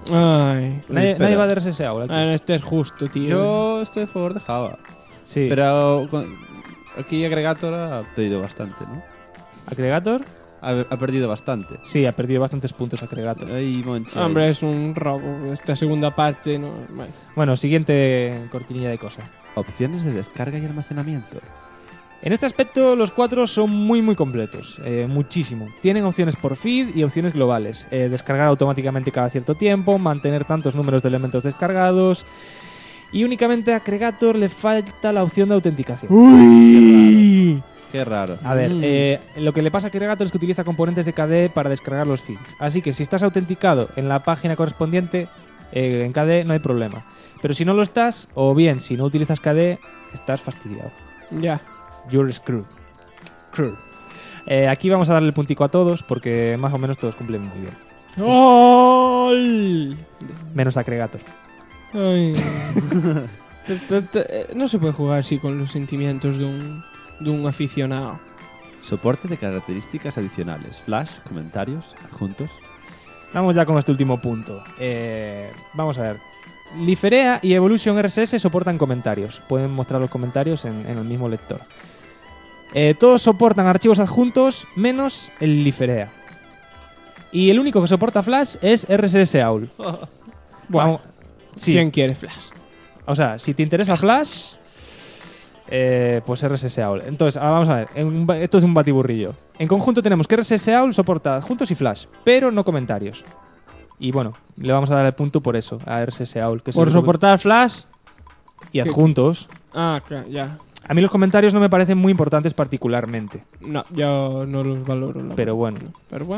Ay, nadie va de RSS AUL aquí. Este es justo, tío. Yo estoy a favor de Java. Sí. Pero aquí Cregator ha perdido bastante, ¿no? ¿Cregator? Ha perdido bastante. Sí, ha perdido bastantes puntos Cregator. Ay, Monchi. Hombre, es un robo. Esta segunda parte no... Bueno, siguiente cortinilla de cosas. Opciones de descarga y almacenamiento. En este aspecto los 4 son muy completos, muchísimo. Tienen opciones por feed y opciones globales. Descargar automáticamente cada cierto tiempo, mantener tantos números de elementos descargados. Y únicamente a Cregator le falta la opción de autenticación. ¡Uy! Qué raro. A ver, lo que le pasa a Cregator es que utiliza componentes de KDE para descargar los feeds. Así que si estás autenticado en la página correspondiente, en KDE no hay problema. Pero si no lo estás, o bien si no utilizas KDE, estás fastidiado. Ya. You're screwed. Aquí vamos a darle el puntico a todos porque más o menos todos cumplen muy bien. ¡Gol! Menos a Cregator. Ay. No se puede jugar así con los sentimientos de un aficionado. Soporte de características adicionales. Flash, comentarios, adjuntos. Vamos ya con este último punto. Vamos a ver. Liferea y Evolution RSS soportan comentarios. Pueden mostrar los comentarios en el mismo lector. Todos soportan archivos adjuntos menos el Liferea. Y el único que soporta Flash es RSS AUL. Bueno, sí. ¿Quién quiere Flash? O sea, si te interesa Flash, pues RSS AUL. Entonces, vamos a ver. Esto es un batiburrillo. En conjunto tenemos que RSS AUL soporta adjuntos y Flash, pero no comentarios. Y bueno, le vamos a dar el punto por eso, a RSS AUL. Que ¿Por soportar Flash? Y adjuntos. Ah, ya. A mí los comentarios no me parecen muy importantes particularmente. No, yo no los valoro. Pero bueno. Pero bueno.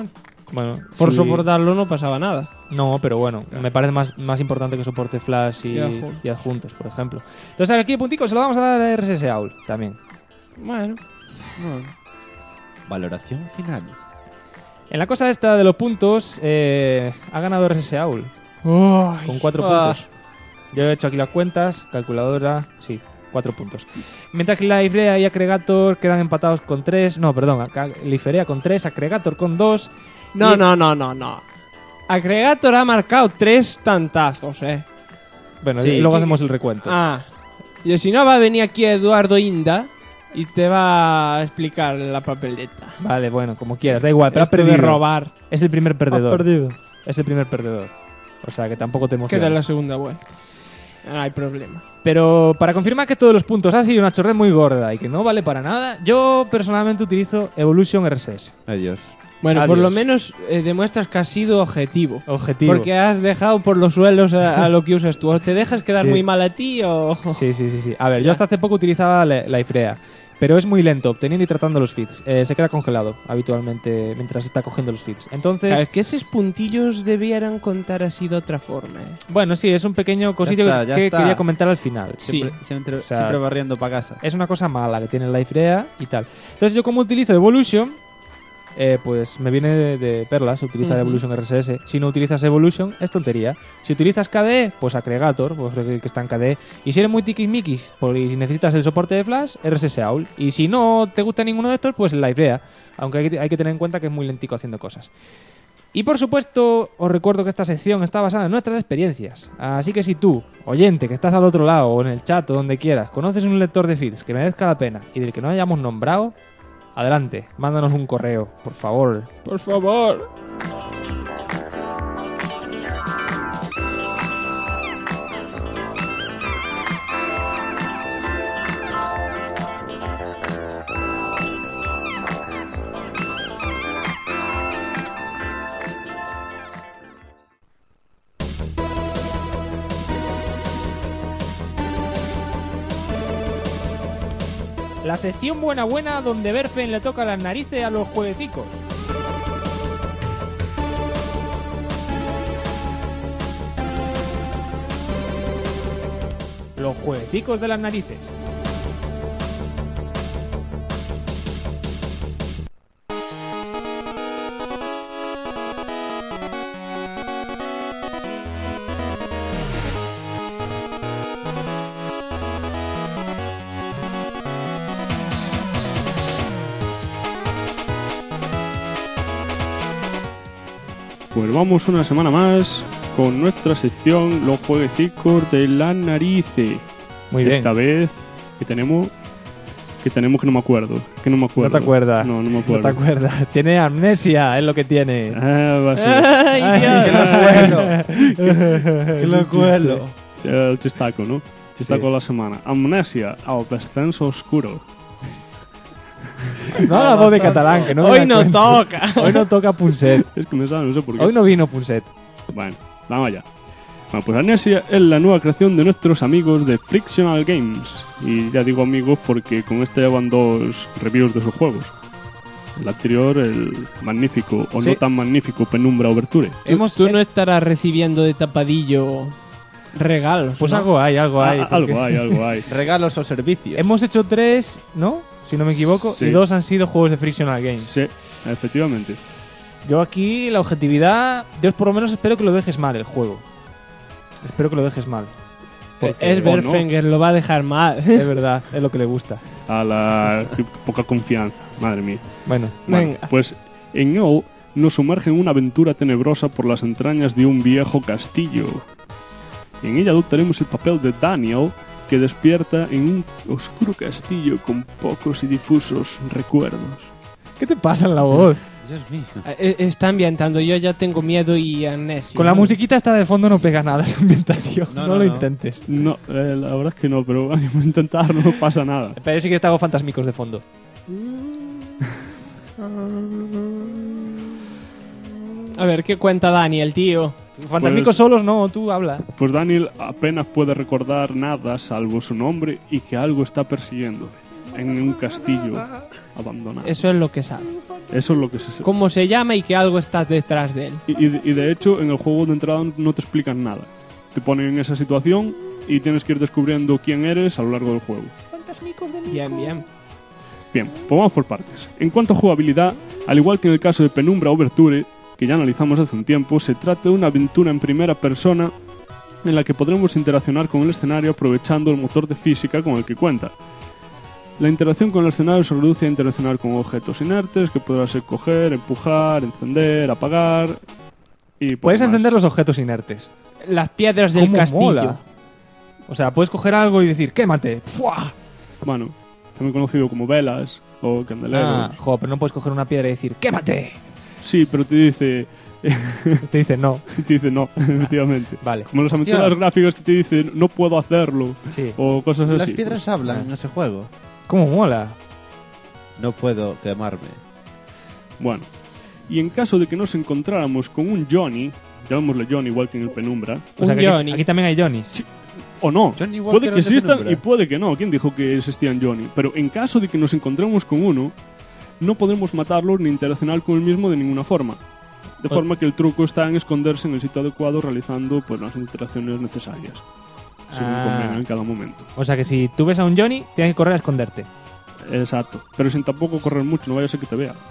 Bueno, Por sí. soportarlo no pasaba nada. No, pero bueno, me parece más importante que soporte Flash y adjuntos, por ejemplo. Entonces aquí el puntico se lo vamos a dar a RSS AUL también. Bueno. Valoración final. En la cosa esta de los puntos, ha ganado RSS AUL. Con 4 puntos. Yo he hecho aquí las cuentas, calculadora, sí, 4 puntos. Mientras que Liferea y Aggregator quedan empatados con 3. No, perdón, Liferea con 3, Aggregator con 2. No. Aggregator ha marcado 3 tantazos, Bueno, Sí, y luego ¿qué- hacemos el recuento. Y si no, va a venir aquí Eduardo Inda y te va a explicar la papeleta. Vale, bueno, como quieras, da igual, pero has Esto de perdido. robar. Es el primer perdedor. Has perdido. Es el primer perdedor. O sea, que tampoco te emociones. Queda en la segunda vuelta. No hay problema. Pero para confirmar que todos los puntos ha sido una chorrez muy gorda y que no vale para nada, yo personalmente utilizo Evolution RSS. Adiós. Bueno, Adiós. por lo menos demuestras que has sido objetivo. Objetivo. Porque has dejado por los suelos a lo que usas tú. ¿O te dejas quedar Sí. muy mal a ti o...? Sí. A ver, yo hasta hace poco utilizaba Liferea, pero es muy lento obteniendo y tratando los feeds. Se queda congelado habitualmente mientras está cogiendo los feeds. Entonces, Claro, es que esos puntillos debieran contar así de otra forma. bueno, sí, es un pequeño cosillo Ya que está. quería comentar al final. Siempre O sea, siempre barriendo para casa. Es una cosa mala que tiene Liferea y tal. Entonces yo como utilizo Evolution, pues me viene de perlas utilizar Ujú. Evolution RSS. Si no utilizas Evolution, es tontería. Si utilizas KDE, pues Aggregator, pues el que está en KDE. Y si eres muy tiquismiquis, y si necesitas el soporte de Flash, RSS AUL. Y si no te gusta ninguno de estos, pues Liferea. Aunque hay que tener en cuenta que es muy lentico haciendo cosas. Y por supuesto, os recuerdo que esta sección está basada en nuestras experiencias. Así que si tú, oyente, que estás al otro lado o en el chat o donde quieras, conoces un lector de feeds que merezca la pena y del que no hayamos nombrado, adelante, mándanos un correo, por favor. Por favor. La sección buena donde Berfen le toca las narices a los jueguecicos. Los jueguecicos de las narices. Pues vamos una semana más con nuestra sección Los jueguecicos de las narices. Muy bien. Esta vez que tenemos que no me acuerdo. Que no me acuerdo. No te acuerdas. No me acuerdo. No te acuerdas. Tiene amnesia, es lo que tiene. Va a ser. ¡Ay, Dios! Que lo cuelo. El chistaco, ¿no? Chistaco Sí. de la semana. Amnesia al descenso oscuro. No la voz de catalán, que no me Hoy da no cuenta. toca. Hoy no toca Punset. Es que me sale, no sé por qué. Hoy no vino Punset. Bueno, vamos allá. Bueno, pues Amnesia es la nueva creación de nuestros amigos de Frictional Games. Y ya digo amigos porque con este llevan 2 reviews de sus juegos. El anterior, el magnífico, o Sí. no tan magnífico, Penumbra Overture. Tú no estarás recibiendo de tapadillo regalos. Pues ¿no? algo hay. Algo porque hay. Regalos o servicios. Hemos hecho 3, ¿no? Si no me equivoco. Sí. Y 2 han sido juegos de Frictional Games. Sí, efectivamente. Yo aquí, la objetividad... Yo por lo menos espero que lo dejes mal, el juego. Espero que lo dejes mal. Porque- Es Berfenger, lo va a dejar mal. Es verdad, es lo que le gusta. A la qué poca confianza, madre mía. Bueno, Bueno, pues en él nos sumerge en una aventura tenebrosa por las entrañas de un viejo castillo. En ella adoptaremos el papel de Daniel, que despierta en un oscuro castillo con pocos y difusos recuerdos. ¿qué te pasa en la voz? Dios mío. Está ambientando, yo ya tengo miedo y amnesia. Con la musiquita esta de fondo no pega nada esa ambientación. No, No, no, lo no. intentes. No, la verdad es que no, pero vamos a intentar, no pasa nada. Pero sí que te hago fantasmicos de fondo. A ver, ¿qué cuenta Daniel, tío? Fantasmicos Pues- solos no, tú habla. Pues Daniel apenas puede recordar nada salvo su nombre y que algo está persiguiéndole en un castillo abandonado. Eso es lo que sabe. Eso es lo que se... Cómo se llama y que algo está detrás de él. Y de hecho, en el juego de entrada no te explican nada. Te ponen en esa situación y tienes que ir descubriendo quién eres a lo largo del juego. Bien. Bien, pues vamos por partes. En cuanto a jugabilidad, al igual que en el caso de Penumbra Overture, que ya analizamos hace un tiempo, se trata de una aventura en primera persona en la que podremos interaccionar con el escenario aprovechando el motor de física con el que cuenta. La interacción con el escenario se reduce a interaccionar con objetos inertes que podrás coger, empujar, encender, apagar y puedes encender los objetos inertes. Las piedras del castillo. Mola. O sea, puedes coger algo y decir ¡quémate! ¡Fua! Bueno, también conocido como velas o candeleros. Pero no puedes coger una piedra y decir ¡quémate! Sí, pero te dice... te dice no. Te dice no, efectivamente. Vale. Como las aventuras gráficas que te dicen no puedo hacerlo. Sí. O cosas así. Las piedras hablan en ese juego. ¿Cómo mola? No puedo quemarme. Bueno, y en caso de que nos encontráramos con un Johnny, llamémosle Johnny igual que en el Penumbra. O sea, que aquí también hay Johnnys. Sí. O no. Puede que existan y puede que no. ¿Quién dijo que existían Johnny? Pero en caso de que nos encontremos con uno, no podremos matarlo ni interaccionar con él mismo de ninguna forma. De forma que el truco está en esconderse en el sitio adecuado realizando pues las interacciones necesarias. Según convenga en cada momento. O sea que si tú ves a un Johnny, tienes que correr a esconderte. Exacto. Pero sin tampoco correr mucho, no vaya a ser que te vea.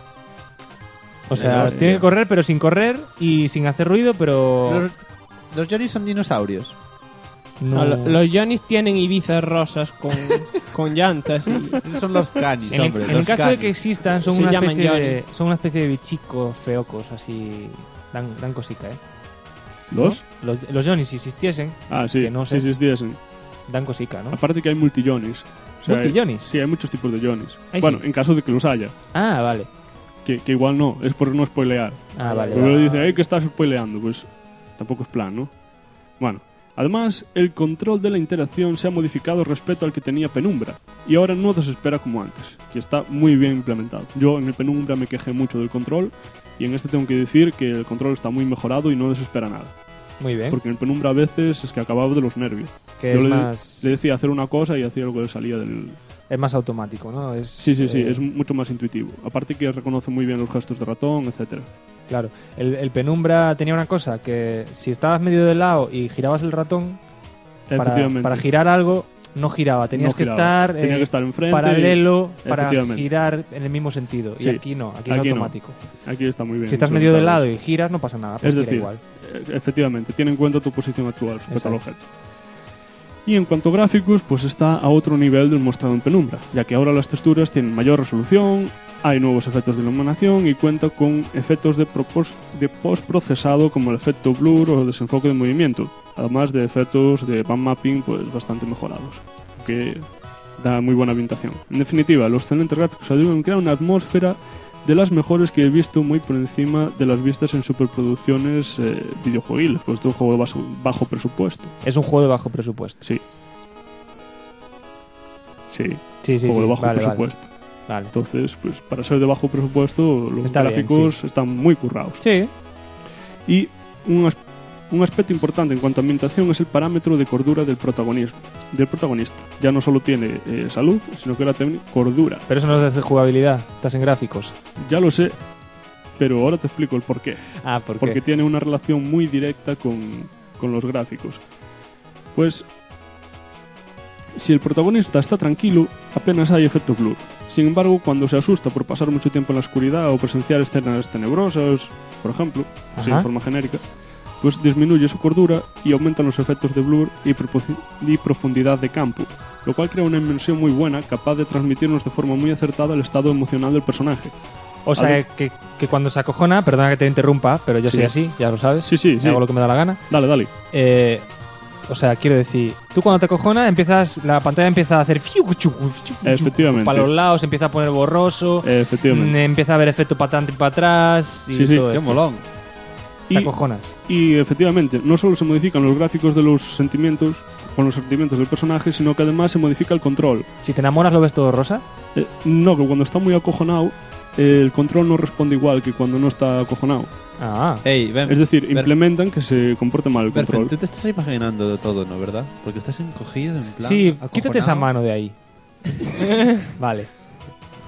O sea, tienes que correr, pero sin correr y sin hacer ruido, pero... Los Johnnies son dinosaurios. No. Los Johnnies tienen ibizas rosas con llantas. Y... son los canis, hombre. En el caso canis. de que existan, son una especie de bichicos feocos, así... Dan cosica, ¿eh? ¿Los? ¿No? Los Johnnies, si existiesen... sí, que no sé, si existiesen. Dan cosica, ¿no? Aparte que hay multi-Johnnies. O sea, ¿Multi-Johnnies? Sí, hay muchos tipos de Johnnies. Bueno, en caso de que los haya. Ah, vale. Que igual no, es por no spoilear. Vale. Porque le dice, que estás spoileando, pues tampoco es plan, ¿no? Bueno, además, el control de la interacción se ha modificado respecto al que tenía Penumbra, y ahora no desespera como antes, que está muy bien implementado. Yo en el Penumbra me quejé mucho del control, y en este tengo que decir que el control está muy mejorado y no desespera nada. Muy bien. Porque en el Penumbra a veces es que acababa de los nervios. Yo le decía hacer una cosa y hacía lo que le salía del... Es más automático, ¿no? Sí, es mucho más intuitivo. Aparte que reconoce muy bien los gestos de ratón, etcétera. Claro. El Penumbra tenía una cosa, que si estabas medio de lado y girabas el ratón, para girar algo, no giraba. Tenía que estar enfrente, paralelo para girar en el mismo sentido. Sí. Y aquí no, aquí es automático. No. Aquí está muy bien. Si estás medio de lado y giras, no pasa nada. Pues es decir, igual. Efectivamente, tiene en cuenta tu posición actual respecto al objeto. Y en cuanto a gráficos, pues está a otro nivel del mostrado en Penumbra, ya que ahora las texturas tienen mayor resolución, hay nuevos efectos de iluminación y cuenta con efectos de postprocesado como el efecto blur o desenfoque de movimiento, además de efectos de band mapping pues bastante mejorados, que da muy buena ambientación. En definitiva, los excelentes gráficos ayudan a crear una atmósfera de las mejores que he visto, muy por encima de las vistas en superproducciones videojuegiles, pues es un juego de bajo presupuesto. Es un juego de bajo presupuesto. Sí. Juego de bajo presupuesto. Vale. Entonces, pues para ser de bajo presupuesto, los gráficos están muy currados. Sí. Y un aspecto importante en cuanto a ambientación es el parámetro de cordura del protagonista. Ya no solo tiene salud, sino que ahora tiene cordura. Pero eso no es de jugabilidad, estás en gráficos. Ya lo sé, pero ahora te explico el porqué. ¿Por qué? Porque tiene una relación muy directa con los gráficos. Pues, si el protagonista está tranquilo, apenas hay efecto blur. Sin embargo, cuando se asusta por pasar mucho tiempo en la oscuridad o presenciar escenas tenebrosas, por ejemplo, así de forma genérica, pues disminuye su cordura y aumentan los efectos de blur y profundidad de campo, lo cual crea una inmersión muy buena, capaz de transmitirnos de forma muy acertada el estado emocional del personaje. O sea, que cuando se acojona, perdona que te interrumpa, pero yo soy así, ya lo sabes. Sí. Hago lo que me da la gana. Dale. O sea, quiero decir, tú cuando te acojonas, la pantalla empieza a hacer efectivamente. Para los lados, empieza a poner borroso, efectivamente. Empieza a haber efecto para adelante y para atrás. Y todo qué molón. Te acojonas. Y efectivamente, no solo se modifican los gráficos de los sentimientos con los sentimientos del personaje, sino que además se modifica el control. Si te enamoras, ¿lo ves todo rosa? No, que cuando está muy acojonado, el control no responde igual que cuando no está acojonado. Es decir, implementan que se comporte mal el control. Tú te estás imaginando de todo, ¿no? ¿Verdad? Porque estás encogido en plan. Sí, acojonado. quítate esa mano de ahí. Vale.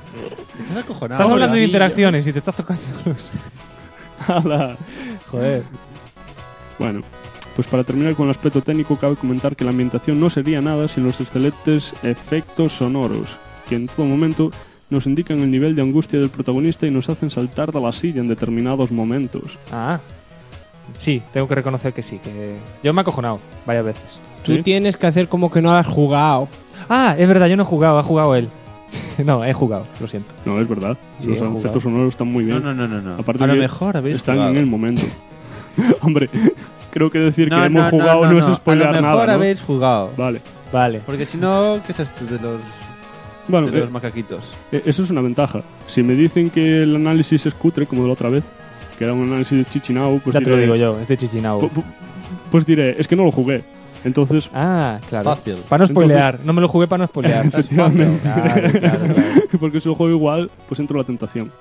Estás acojonado. Estás hablando de Pobrecillo. interacciones y te estás tocando los... Ala. Joder. Bueno, pues para terminar con el aspecto técnico, cabe comentar que la ambientación no sería nada sin los excelentes efectos sonoros, que en todo momento nos indican el nivel de angustia del protagonista y nos hacen saltar de la silla en determinados momentos. Ah. Sí, tengo que reconocer que sí. Que yo me he acojonado varias veces. Tú tienes que hacer como que no has jugado. Ah, es verdad, yo no he jugado, ha jugado él. No, he jugado, lo siento. No, es verdad. Sí, Los he jugado. efectos sonoros están muy bien. No. Aparte A lo que mejor habéis están jugado. en el momento. Hombre, creo que decir No, que hemos jugado no es spoilear A lo nada, mejor ¿no? habéis jugado. Vale. Porque si no, ¿qué es esto de los, Bueno, de los macaquitos? Eso es una ventaja. Si me dicen que el análisis es cutre, como de la otra vez, que era un análisis de Chichinau, pues Ya te lo diré, digo yo, es de Chichinau. Pues diré, es que no lo jugué. Entonces... Ah, claro. Fácil. Para no spoilear. Entonces- No me lo jugué para no spoilear. Efectivamente. Claro. Porque si lo juego igual, pues entro en la tentación.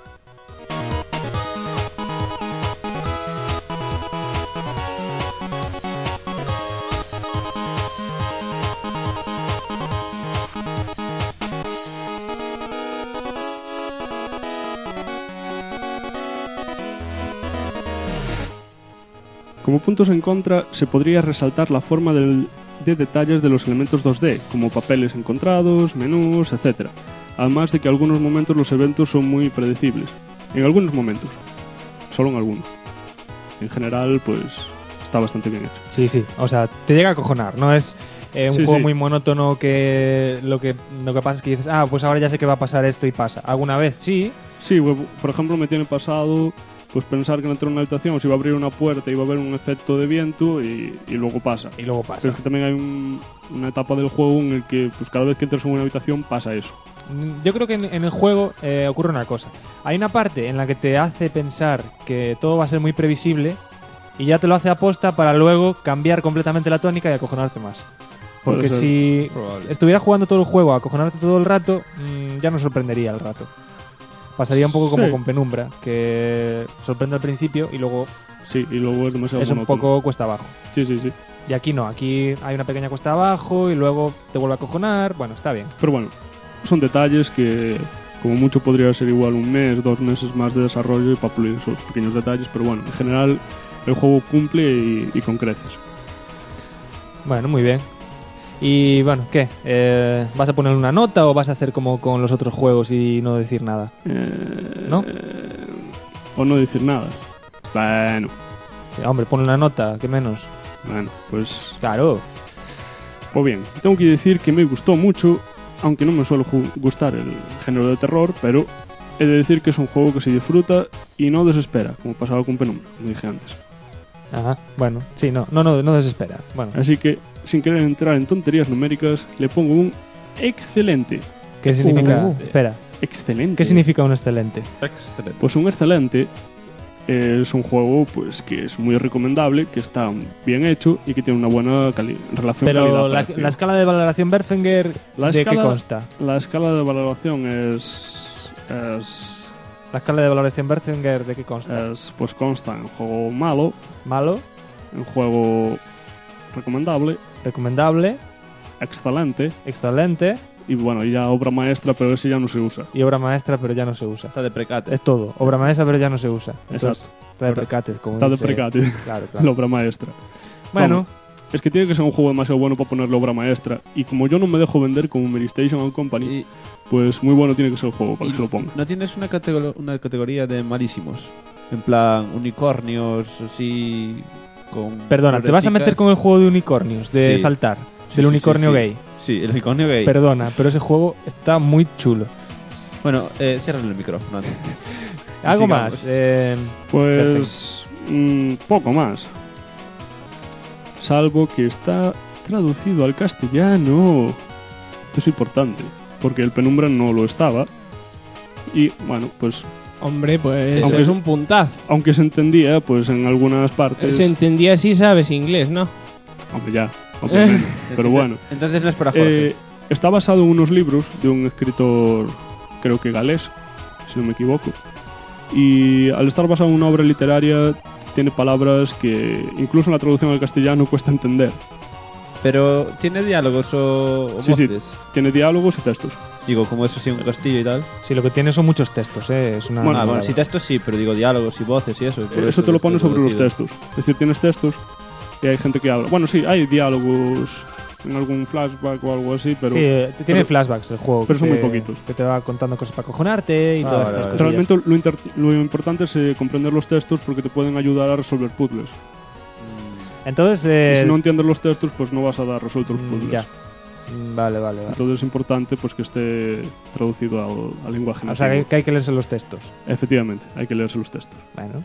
Como puntos en contra, se podría resaltar la forma de detalles de los elementos 2D, como papeles encontrados, menús, etc. Además de que en algunos momentos los eventos son muy predecibles. En algunos momentos. Solo en algunos. En general, pues, está bastante bien hecho. Sí. O sea, te llega a acojonar. No es un Sí, juego sí. muy monótono que lo que pasa es que dices, pues ahora ya sé que va a pasar esto y pasa. ¿Alguna vez? Sí. Sí, por ejemplo, me tiene pasado pues pensar que al entrar en una habitación se iba a abrir una puerta y va a haber un efecto de viento y luego pasa. Y luego pasa. Pero es que también hay una etapa del juego en el que pues cada vez que entras en una habitación pasa eso. Yo creo que en el juego ocurre una cosa. Hay una parte en la que te hace pensar que todo va a ser muy previsible y ya te lo hace aposta para luego cambiar completamente la tónica y acojonarte más. Porque Puede ser. si Probable. estuviera jugando todo el juego a acojonarte todo el rato, ya no sorprendería el rato. Pasaría un poco como Sí. con Penumbra, que sorprende al principio y luego Sí, y luego es demasiado es un monótono. poco cuesta abajo. Sí. Y aquí no, aquí hay una pequeña cuesta abajo y luego te vuelve a acojonar. Bueno, está bien. Pero bueno, son detalles que como mucho podría ser igual un mes, 2 meses más de desarrollo y para pulir esos pequeños detalles, pero bueno, en general el juego cumple y con creces. Bueno, muy bien. Y bueno, ¿qué? ¿Vas a poner una nota o vas a hacer como con los otros juegos y no decir nada? ¿No? O no decir nada. Bueno. Sí, hombre, pon una nota, ¿qué menos? Bueno, pues... Claro. Pues bien, tengo que decir que me gustó mucho, aunque no me suele gustar el género de terror, pero he de decir que es un juego que se disfruta y no desespera, como pasaba con Penumbra, como dije antes. Ajá, bueno, sí, no desespera. Bueno, Así que, sin querer entrar en tonterías numéricas, le pongo un excelente. ¿qué significa? Espera, Excelente. ¿qué significa un excelente? Excelente. Pues un excelente es un juego pues que es muy recomendable, que está bien hecho y que tiene una buena relación Pero calidad-precio. la escala de valoración Berfinger, La ¿de escala- qué consta? La escala de valoración es La escala de valoración Berfinger, ¿de qué consta? pues consta en juego malo, Malo, en juego recomendable, recomendable, excelente excelente y bueno, y ya obra maestra, pero ese ya no se usa. y obra maestra, pero ya no se usa. Está de precate. Es todo, obra maestra, pero ya no se usa. Entonces, Exacto. está de precate, como Está de dice- precate. Claro, La claro. obra maestra. Bueno, Vamos, es que tiene que ser un juego demasiado bueno para ponerle obra maestra. Y como yo no me dejo vender como Mary Station and Company, Y pues muy bueno tiene que ser el juego para que se lo ponga. ¿no tienes una categoría de malísimos? En plan, unicornios, así... con perdona, ¿te vas a meter floreticas? con el juego de unicornios, de Sí. saltar, Sí, del sí, unicornio sí, sí. gay? Sí, el unicornio gay. Perdona, pero ese juego está muy chulo. Bueno, cierra el micrófono antes. Algo sigamos. más. Pues poco más. Salvo que está traducido al castellano. Esto es importante, porque el Penumbra no lo estaba. Y bueno, pues Hombre, pues Aunque- es un puntazo. aunque se entendía, pues en algunas partes... Se entendía si sabes inglés, ¿no? Hombre, ya, obviamente. Pero bueno. Entonces no es para Jorge. Está basado en unos libros de un escritor, creo que galés, si no me equivoco. Y al estar basado en una obra literaria, tiene palabras que incluso en la traducción al castellano cuesta entender. Pero, ¿tiene diálogos o Sí, sí, voces? tiene diálogos y textos. Digo, como eso sí, un castillo y tal. Sí, lo que tiene son muchos textos, es una... Bueno, sí, textos sí, pero digo diálogos y voces y eso. Eso te lo pones sobre los textos. Es decir, tienes textos y hay gente que habla. Bueno, sí, hay diálogos en algún flashback o algo así, pero... Sí, tiene flashbacks el juego. Pero son muy poquitos. Que te va contando cosas para acojonarte y todas estas cosas. Realmente lo importante es comprender los textos porque te pueden ayudar a resolver puzzles. Entonces... Y si no entiendes los textos, pues no vas a dar resueltos los puzzles. Ya. Vale. Entonces es importante pues que esté traducido al lenguaje nativo. O sea, que hay que leerse los textos. Efectivamente, hay que leerse los textos. Bueno.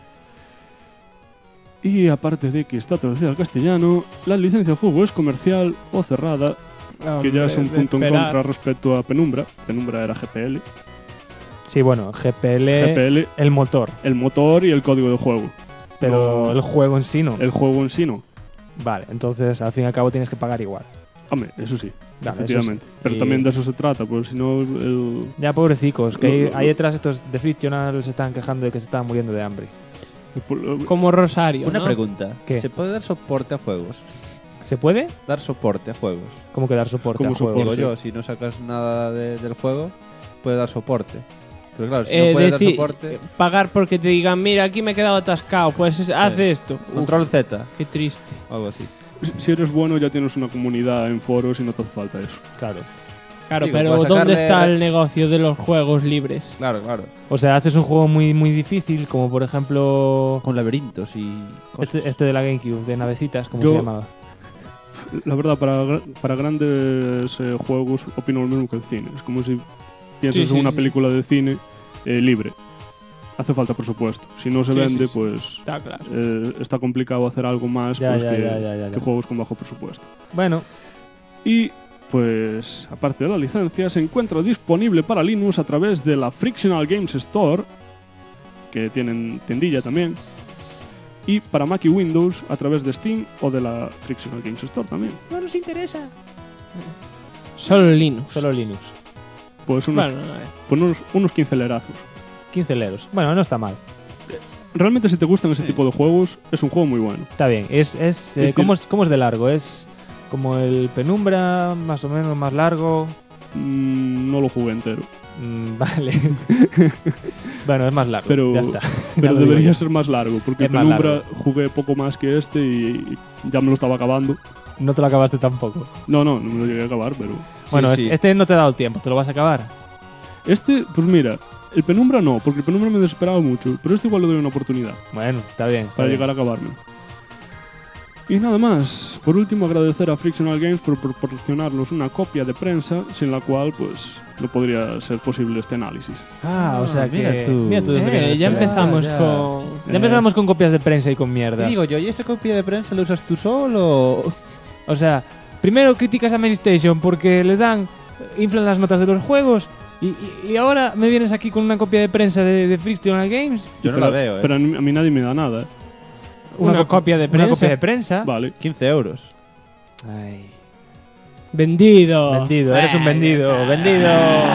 Y aparte de que está traducido al castellano, la licencia de juego es comercial o cerrada, que ya es un punto en contra respecto a Penumbra. Penumbra era GPL. Sí, bueno, GPL el motor. El motor y el código de juego. Pero el juego en sí no. El juego en sí no. Vale, entonces al fin y al cabo tienes que pagar igual. Hombre, eso sí, vale, efectivamente. Eso sí. Pero también de eso se trata, pues si no... Ya, pobrecicos, que hay detrás estos de Frictional se estaban quejando de que se estaban muriendo de hambre. Como Rosario, Una ¿no? pregunta. ¿Qué? ¿Se puede dar soporte a juegos? ¿Se puede? Dar soporte a juegos. ¿Cómo que dar soporte a juegos? Digo yo, si no sacas nada del juego, puede dar soporte. Pero claro, si no puedes dar soporte... Pagar porque te digan, mira, aquí me he quedado atascado, pues haz esto. Control Z. Qué triste. Algo así. Si eres bueno ya tienes una comunidad en foros y no te hace falta eso. Claro. Claro, Digo, pero para ¿dónde sacarle- está el negocio de los juegos libres? Claro. O sea, haces un juego muy, muy difícil, como por ejemplo... Con laberintos y cosas. Este de la GameCube, de navecitas, como Yo- se llamaba. La verdad, para grandes juegos opino lo mismo que el cine. Es como si piensas en una película de cine libre. Hace falta presupuesto. Si no se vende, pues Está claro. está complicado hacer algo más Ya, pues, ya, que, ya. que juegos con bajo presupuesto. Bueno, Y pues aparte de la licencia, se encuentra disponible para Linux a través de la Frictional Games Store, que tienen tiendilla también, y para Mac y Windows a través de Steam o de la Frictional Games Store también. no nos interesa. Solo Linux. Solo Linux. Pues Bueno, unos 15 lerazos. 15 leros. Bueno, no está mal. Realmente si te gustan ese tipo de juegos, es un juego muy bueno. Está bien. decir- ¿Cómo es de largo? ¿Es como el Penumbra, más o menos más largo? No lo jugué entero. Vale. Bueno, es más largo. Pero, ya está. pero Ya lo digo debería yo. ser más largo, porque Es el más Penumbra largo. jugué poco más que este y ya me lo estaba acabando. No te lo acabaste tampoco. No me lo llegué a acabar, pero... Bueno, sí. este no te ha dado tiempo. ¿Te lo vas a acabar? Este, pues mira, el Penumbra no, porque el Penumbra me desesperaba mucho, pero este igual le doy una oportunidad Bueno, está bien. está para bien. llegar a acabarme. Y nada más, por último agradecer a Frictional Games por proporcionarnos una copia de prensa, sin la cual pues no podría ser posible este análisis. Ah, o sea mira que... tú. Mira tú desde que ya eres, empezamos ya. con... Ya empezamos con copias de prensa y con mierdas. Digo yo, ¿y esa copia de prensa la usas tú solo? O sea, primero criticas a Mainstation porque le dan... inflan las notas de los juegos y ahora me vienes aquí con una copia de prensa de Frictional Games. Yo no pero, la veo, Pero a mí nadie me da nada. Una copia de Una prensa. copia de prensa. Vale. 15 euros. Ay. Vendido. Vendido, eres un vendido. Vendido.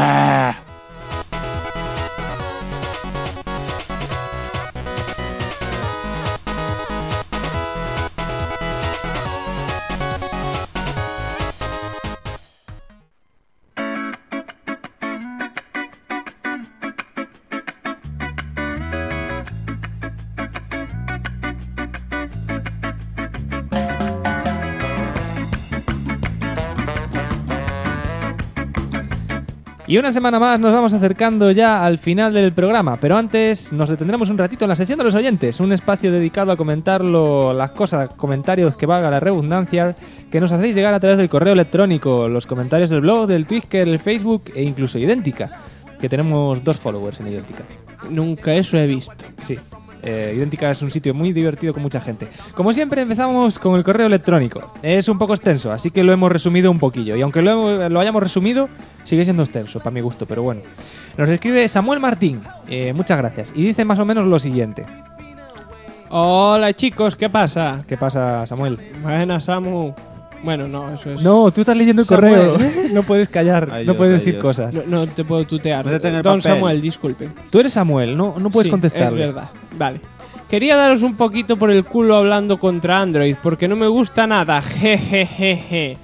Y una semana más nos vamos acercando ya al final del programa, pero antes nos detendremos un ratito en la sección de los oyentes, un espacio dedicado a comentar las cosas, comentarios que valga la redundancia, que nos hacéis llegar a través del correo electrónico, los comentarios del blog, del Twitter, el Facebook e incluso Idéntica, que tenemos 2 followers en Idéntica. Nunca eso he visto. Sí. Idéntica es un sitio muy divertido con mucha gente. Como siempre empezamos con el correo electrónico. Es un poco extenso, así que lo hemos resumido un poquillo. Y aunque lo hayamos resumido, sigue siendo extenso, para mi gusto, pero bueno. Nos escribe Samuel Martín, muchas gracias. Y dice más o menos lo siguiente. Hola chicos, ¿qué pasa? ¿Qué pasa, Samuel? Buenas, Samu. Bueno, no, eso es... No, tú estás leyendo el Samuel. correo. No puedes callar, Ay, no Dios, puedes ay, decir Dios. cosas. No te puedo tutear. Métete en el Don papel. Samuel, disculpen. Tú eres Samuel, no puedes Sí, contestarle. es verdad. Vale. Quería daros un poquito por el culo hablando contra Android, porque no me gusta nada. Jejejeje.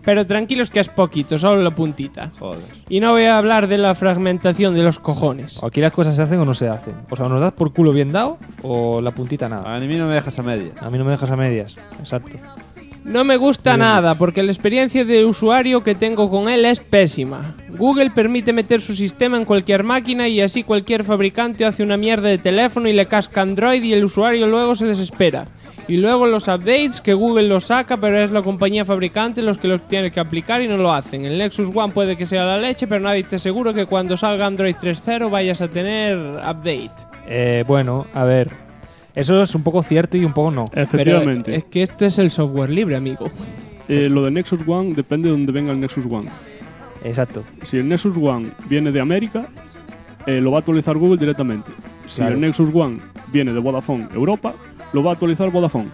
Pero tranquilos que es poquito, solo la puntita. Joder. Y no voy a hablar de la fragmentación de los cojones. Aquí las cosas se hacen o no se hacen. O sea, o nos das por culo bien dado o la puntita nada. A mí no me dejas a medias. A mí no me dejas a medias. Exacto. No me gusta nada porque la experiencia de usuario que tengo con él es pésima. Google permite meter su sistema en cualquier máquina y así cualquier fabricante hace una mierda de teléfono y le casca Android y el usuario luego se desespera. Y luego los updates que Google los saca, pero es la compañía fabricante los que los tiene que aplicar y no lo hacen. El Nexus One puede que sea la leche, pero nadie te asegura que cuando salga Android 3.0 vayas a tener update. Bueno, a ver. Eso es un poco cierto y un poco no. Efectivamente. Pero es que esto es el software libre, amigo. Lo de Nexus One depende de donde venga el Nexus One. Exacto. Si el Nexus One viene de América, lo va a actualizar Google directamente. Si Claro. el Nexus One viene de Vodafone Europa, lo va a actualizar Vodafone.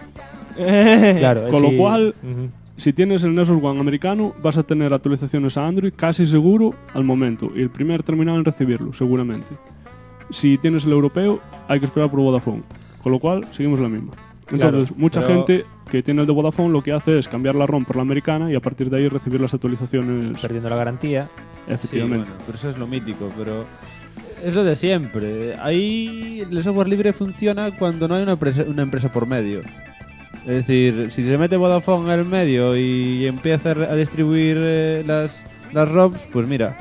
Claro, Con sí. lo cual, Ujú. si tienes el Nexus One americano, vas a tener actualizaciones a Android casi seguro al momento. Y el primer terminal en recibirlo, seguramente. Si tienes el europeo, hay que esperar por Vodafone. Con lo cual, seguimos la misma. Entonces, Claro, mucha pero- gente que tiene el de Vodafone lo que hace es cambiar la ROM por la americana y a partir de ahí recibir las actualizaciones. Perdiendo la garantía. Efectivamente. Sí, bueno, pero eso es lo mítico, pero es lo de siempre. Ahí el software libre funciona cuando no hay una empresa por medio. Es decir, si se mete Vodafone en el medio y empieza a distribuir las ROMs, pues mira.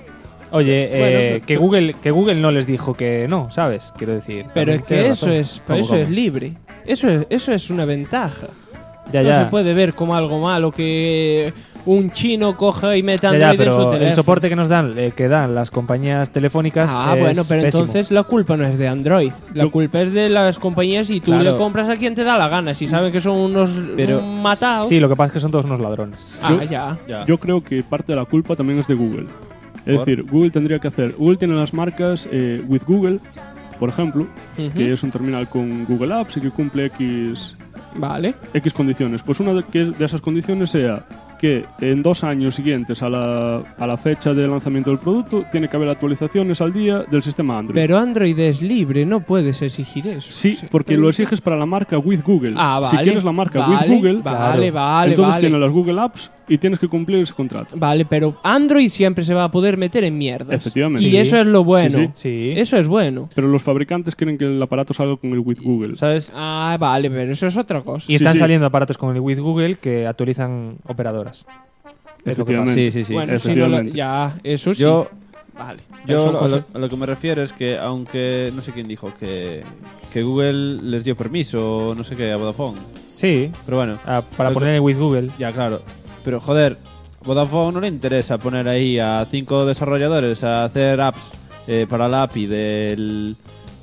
Oye, Bueno, que Google no les dijo que no, ¿sabes? Quiero decir. Pero también es que tienes eso razón. es, eso es libre. Eso es una ventaja. Ya, no ya. se puede ver como algo malo que un chino coja y meta Ya, Android ya, en su pero teléfono. el soporte que nos dan, que dan las compañías telefónicas. Ah, es bueno, pero pésimo. entonces la culpa no es de Android. La culpa es de las compañías y tú Claro. le compras a quien te da la gana. Si saben que son unos Pero- matados. Sí, lo que pasa es que son todos unos ladrones. Ah, ya. Yo creo que parte de la culpa también es de Google. Es ¿Por? decir, Google tendría que hacer. Google tiene las marcas With Google, por ejemplo, Ujú. que es un terminal con Google Apps y que cumple X condiciones. Pues una de esas condiciones sea que en 2 años siguientes a la fecha de lanzamiento del producto tiene que haber actualizaciones al día del sistema Android. Pero Android es libre, no puedes exigir eso. Sí, porque lo exiges para la marca With Google. Ah, vale. Si quieres la marca Vale, With Google, vale, vale, entonces vale. tiene las Google Apps y tienes que cumplir ese contrato. Vale, pero Android siempre se va a poder meter en mierdas. Efectivamente. Y Sí. eso es lo bueno. Sí, Sí. Eso es bueno. Pero los fabricantes quieren que el aparato salga con el With Google. ¿Sabes? Ah, vale, pero eso es otra cosa. Y están sí. saliendo aparatos con el With Google que actualizan operadoras. Es lo que pasa. Efectivamente. Sí. Bueno, si no lo- efectivamente. ya, eso sí. Yo, Vale. yo Son a cosas. lo que me refiero es que, aunque no sé quién dijo que Google les dio permiso o no sé qué a Vodafone. Sí, Pero bueno, para Lo que- poner el With Google. ya claro. Pero joder, Vodafone no le interesa poner ahí a 5 desarrolladores a hacer apps para la API del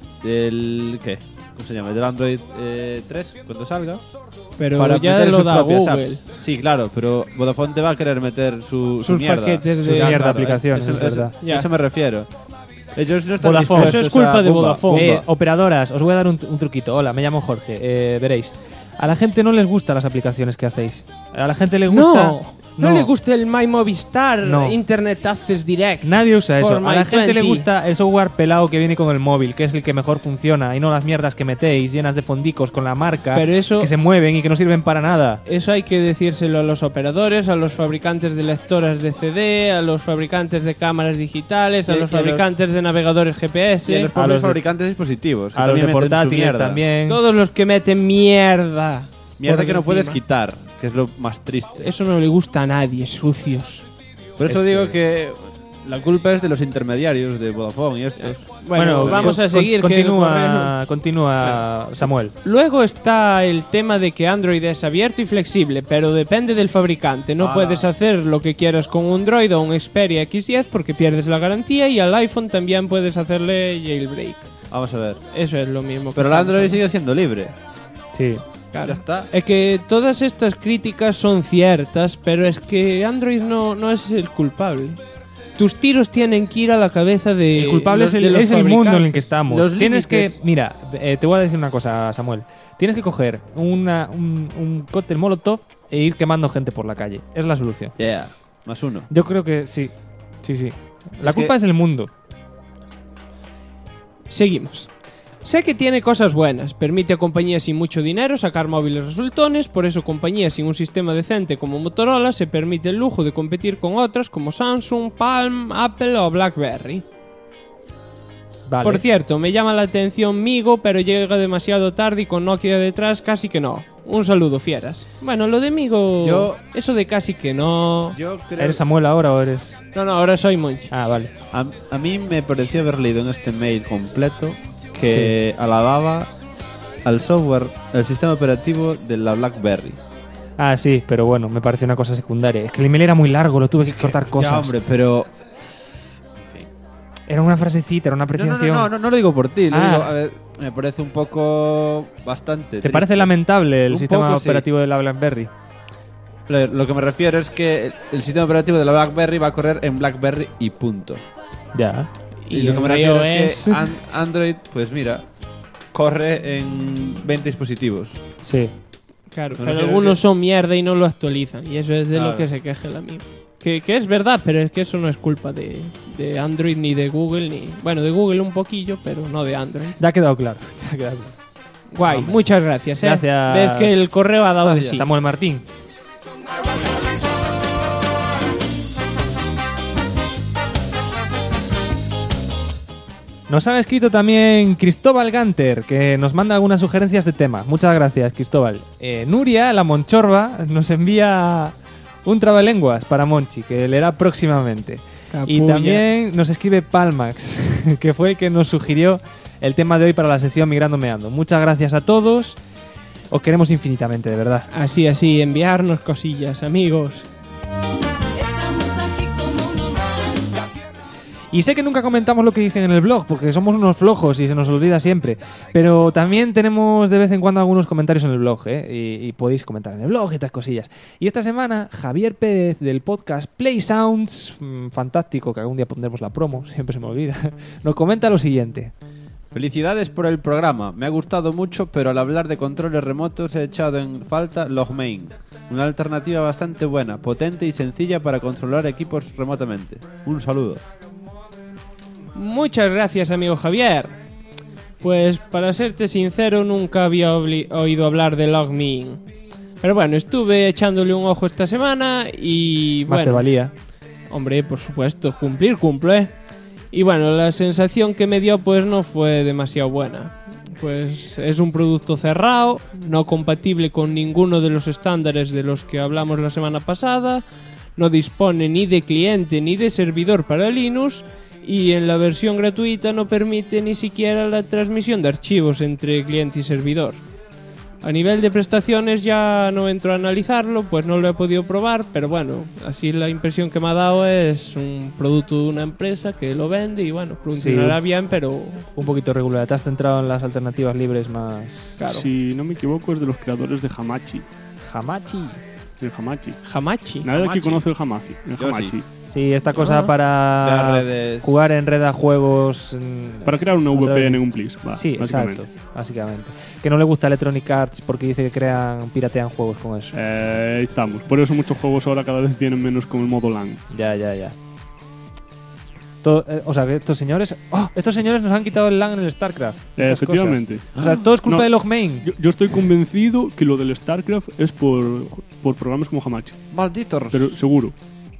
¿qué? ¿Cómo se llama? Del Android 3 cuando salga. Pero para ya meter lo sus da propias Google. apps. Sí, claro, pero Vodafone te va a querer meter su Sus mierda. paquetes Sus de mierda de aplicaciones, eso, es verdad. eso- eso me refiero. Ellos no están Vodafone. dispuestos Eso es culpa a- de Pumba, Vodafone. pumba. Operadoras, os voy a dar un truquito. Hola, me llamo Jorge. Veréis. A la gente no les gustan las aplicaciones que hacéis. A la gente le gusta. No le gusta el My Movistar No. Internet Access Direct. Nadie usa eso. For A My la gente le 20. gusta el software pelado que viene con el móvil, que es el que mejor funciona, y no las mierdas que metéis llenas de fondicos con la marca, Pero eso- que se mueven y que no sirven para nada. Eso hay que decírselo a los operadores, a los fabricantes de lectoras de CD, a los fabricantes de cámaras digitales, a Y- y los a los- fabricantes de navegadores Y a GPS, los propios fabricantes de dispositivos. que A los también de meten su portátiles mierda. también. todos los que meten mierda. Mierda por que no puedes encima. quitar, que es lo más triste. Eso no le gusta a nadie, sucios. Por eso Es digo que- que la culpa es de los intermediarios de Vodafone y estos. Bueno, vamos a seguir. que Continúa, Samuel. Luego está el tema de que Android es abierto y flexible, pero depende del fabricante. No puedes hacer lo que quieras con un Android o un Xperia X10 porque pierdes la garantía, y al iPhone también puedes hacerle jailbreak. Vamos a ver. Eso es lo mismo. que Pero el estamos Android hablando. sigue siendo libre. Sí. Claro. Ya está. Es que todas estas críticas son ciertas, pero es que Android no es el culpable. Tus tiros tienen que ir a la cabeza de El culpable los- es de el, los es el mundo en el fabricantes. que estamos. Los Tienes límites. que. Mira, te voy a decir una cosa, Samuel. Tienes que coger un cóctel molotov e ir quemando gente por la calle. Es la solución. Yeah. Más uno. Yo creo que sí. Sí, sí. La Es culpa que- es el mundo. Seguimos. Sé que tiene cosas buenas, permite a compañías sin mucho dinero sacar móviles resultones, por eso compañías sin un sistema decente como Motorola se permite el lujo de competir con otras como Samsung, Palm, Apple o BlackBerry. Vale. Por cierto, me llama la atención Migo, pero llega demasiado tarde y con Nokia detrás casi que no. Un saludo, fieras. Bueno, lo de Migo... Eso de casi que no... Yo creo... ¿Eres Samuel ahora o eres...? No, ahora soy Monchi. Ah, vale. A mí me pareció haber leído en este mail completo que alababa al software, el sistema operativo de la BlackBerry. Ah, sí, pero bueno, me pareció una cosa secundaria. Es que el email era muy largo, lo tuve que cortar cosas. Ya, hombre, pero... Era una frasecita, era una apreciación. No lo digo por ti. Lo digo, a ver, me parece un poco bastante ¿Te triste. parece lamentable el Un sistema poco, sí. operativo de la BlackBerry? Lo que me refiero es que el sistema operativo de la BlackBerry va a correr en BlackBerry y punto. Ya. Y lo que me refiero es que Android, pues mira, corre en 20 dispositivos. Sí. Claro, pero algunos son mierda y no lo actualizan. Y eso es de lo que se queja el amigo. Que es verdad, pero es que eso no es culpa de Android ni de Google, ni... Bueno, de Google un poquillo, pero no de Android. Ya ha quedado claro. Guay, muchas gracias. Gracias. Ves que el correo ha dado de sí. Samuel Martín. Nos ha escrito también Cristóbal Ganter, que nos manda algunas sugerencias de tema. Muchas gracias, Cristóbal. Nuria, la Monchorba, nos envía un trabalenguas para Monchi, que leerá próximamente. Capulla. Y también nos escribe Palmax, que fue el que nos sugirió el tema de hoy para la sección Migrando Meando. Muchas gracias a todos. Os queremos infinitamente, de verdad. Así, enviarnos cosillas, amigos. Y sé que nunca comentamos lo que dicen en el blog, porque somos unos flojos y se nos olvida siempre. Pero también tenemos de vez en cuando algunos comentarios en el blog, y podéis comentar en el blog y estas cosillas. Y esta semana, Javier Pérez del podcast Play Sounds, fantástico, que algún día pondremos la promo, siempre se me olvida, nos comenta lo siguiente. Felicidades por el programa. Me ha gustado mucho, pero al hablar de controles remotos he echado en falta Logmain. Una alternativa bastante buena, potente y sencilla para controlar equipos remotamente. Un saludo. Muchas gracias, amigo Javier. Pues para serte sincero, nunca había oído hablar de Logmein. Pero bueno, estuve echándole un ojo esta semana y... Más te valía. Hombre, por supuesto, cumplo, ¿eh? Y bueno, la sensación que me dio pues no fue demasiado buena. Pues es un producto cerrado, no compatible con ninguno de los estándares de los que hablamos la semana pasada, no dispone ni de cliente ni de servidor para Linux y en la versión gratuita no permite ni siquiera la transmisión de archivos entre cliente y servidor. A nivel de prestaciones ya no entro a analizarlo, pues no lo he podido probar, pero bueno, así la impresión que me ha dado es un producto de una empresa que lo vende y bueno, funcionará bien, pero... Un poquito regular, te has centrado en las alternativas libres más... Claro. Si no me equivoco es de los creadores de Hamachi. Hamachi. El Hamachi. Hamachi. Nadie aquí conoce el Hamachi. Sí. Sí, esta cosa para jugar en red a juegos... Para crear una VPN en un plis. Sí, exacto, básicamente. Que no le gusta Electronic Arts porque dice que piratean juegos con eso. Ahí estamos. Por eso muchos juegos ahora cada vez vienen menos con el modo LAN. Ya. O sea, que estos señores nos han quitado el LAN en el StarCraft. Efectivamente. Cosas. O sea, todo es culpa de Logmain. Yo estoy convencido que lo del StarCraft es por programas como Hamachi. Malditos. Pero seguro.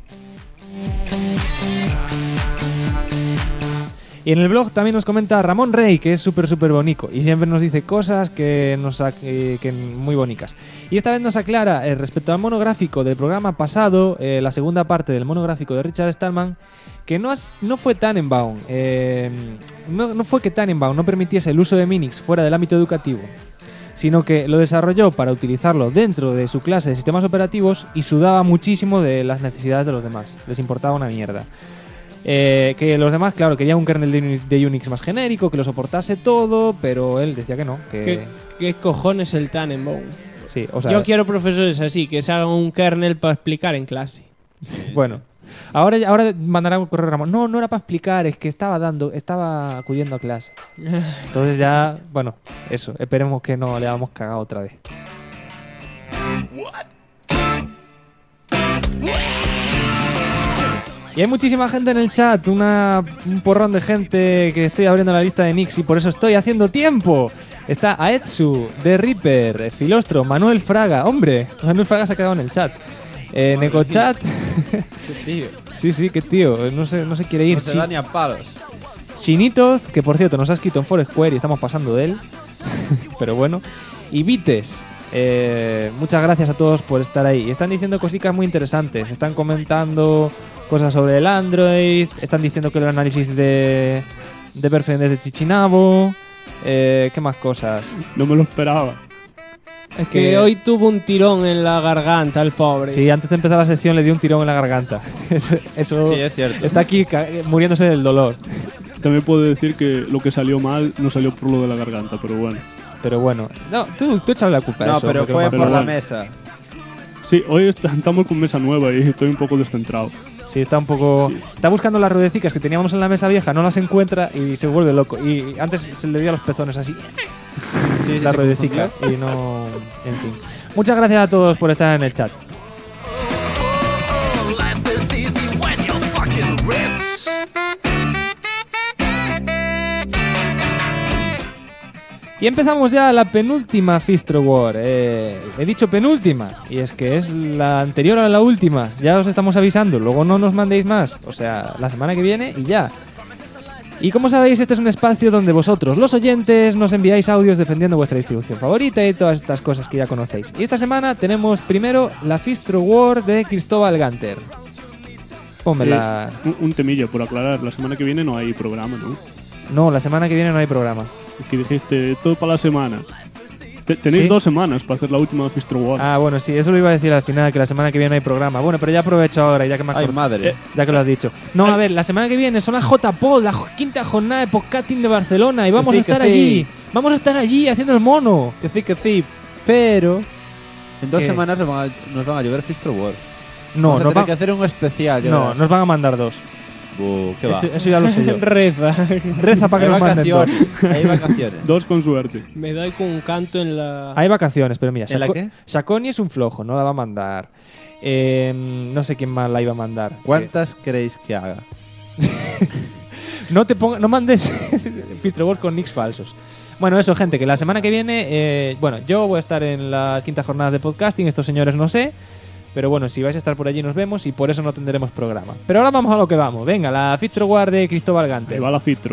Y en el blog también nos comenta Ramón Rey, que es súper bonito y siempre nos dice cosas que muy bonitas. Y esta vez nos aclara respecto al monográfico del programa pasado, la segunda parte del monográfico de Richard Stallman, que no fue Tannenbaum. No fue que Tannenbaum no permitiese el uso de Minix fuera del ámbito educativo, sino que lo desarrolló para utilizarlo dentro de su clase de sistemas operativos y sudaba muchísimo de las necesidades de los demás. Les importaba una mierda. Que los demás, claro, querían un kernel de Unix más genérico, que lo soportase todo, pero él decía que no. ¿Qué cojones el Tannenbaum? Sí, o sea, yo quiero profesores así, que se hagan un kernel para explicar en clase. Bueno, ahora mandará un correo Ramón. No era para explicar, es que estaba acudiendo a clase. Entonces ya, bueno, eso, esperemos que no le hayamos cagado otra vez. Y hay muchísima gente en el chat, un porrón de gente que estoy abriendo la lista de nicks y por eso estoy haciendo tiempo. Está Aetsu, The Reaper, Filostro, Manuel Fraga. Hombre, Manuel Fraga se ha quedado en el chat. Necochat. Tío. Sí, qué tío. No se quiere ir. No se da ni a palos. Shinitoz, que por cierto nos ha escrito en Foursquare y estamos pasando de él. Pero bueno. Y Vites. Muchas gracias a todos por estar ahí. Y están diciendo cositas muy interesantes. Están comentando cosas sobre el Android. Están diciendo que el análisis de Perfect es de Chichinabo. ¿Qué más cosas? No me lo esperaba. Es que hoy tuvo un tirón en la garganta, el pobre. Sí, antes de empezar la sección le dio un tirón en la garganta. Eso sí, es cierto. Está aquí muriéndose del dolor. También puedo decir que lo que salió mal no salió por lo de la garganta, pero bueno. No, tú échale la culpa a eso. No, pero fue por la mesa. Sí, hoy estamos con mesa nueva y estoy un poco descentrado. Sí, está un poco... Sí. Está buscando las ruedecicas que teníamos en la mesa vieja, no las encuentra y se vuelve loco. Y antes se le dio a los pezones así. Sí, la ruedecica. Y no... En fin. Muchas gracias a todos por estar en el chat. Y empezamos ya la penúltima Fistro War. He dicho penúltima, y es que es la anterior a la última. Ya os estamos avisando, luego no nos mandéis más. O sea, la semana que viene y ya. Y como sabéis, este es un espacio donde vosotros, los oyentes, nos enviáis audios defendiendo vuestra distribución favorita y todas estas cosas que ya conocéis. Y esta semana tenemos primero la Fistro War de Cristóbal Ganter. Pónmela. Un temillo por aclarar, la semana que viene no hay programa, ¿no? No, la semana que viene no hay programa. Que dijiste todo para la semana. Tenéis 2 semanas para hacer la última Fistro War. Ah, bueno, sí, eso lo iba a decir al final, que la semana que viene no hay programa. Bueno, pero ya aprovecho ahora, ya que me acuerdo. Ay, madre. Ya que lo has dicho. No, a ver, la semana que viene son las JPod, la quinta jornada de podcasting de Barcelona, y vamos a estar allí. Vamos a estar allí haciendo el mono. Que sí, pero en 2 semanas nos van a llover Fistro War. No, nos van que hacer un especial. No, nos van a mandar 2. ¿Qué va? Eso ya lo sé yo. Reza para que nos manden 2. Hay vacaciones. 2 con suerte. Me doy con un canto en la... Hay vacaciones, pero mira, ¿En la qué? Shakoni es un flojo, no la va a mandar. No sé quién más la iba a mandar. ¿Cuántas queréis que haga? No mandes Fistro War con nicks falsos. Bueno, eso, gente, que la semana que viene... yo voy a estar en la quinta jornada de podcasting, estos señores no sé. Pero bueno, si vais a estar por allí nos vemos y por eso no tendremos programa. Pero ahora vamos a lo que vamos. Venga, la Fistro War de Cristóbal Ganter. Ahí va la Fistro.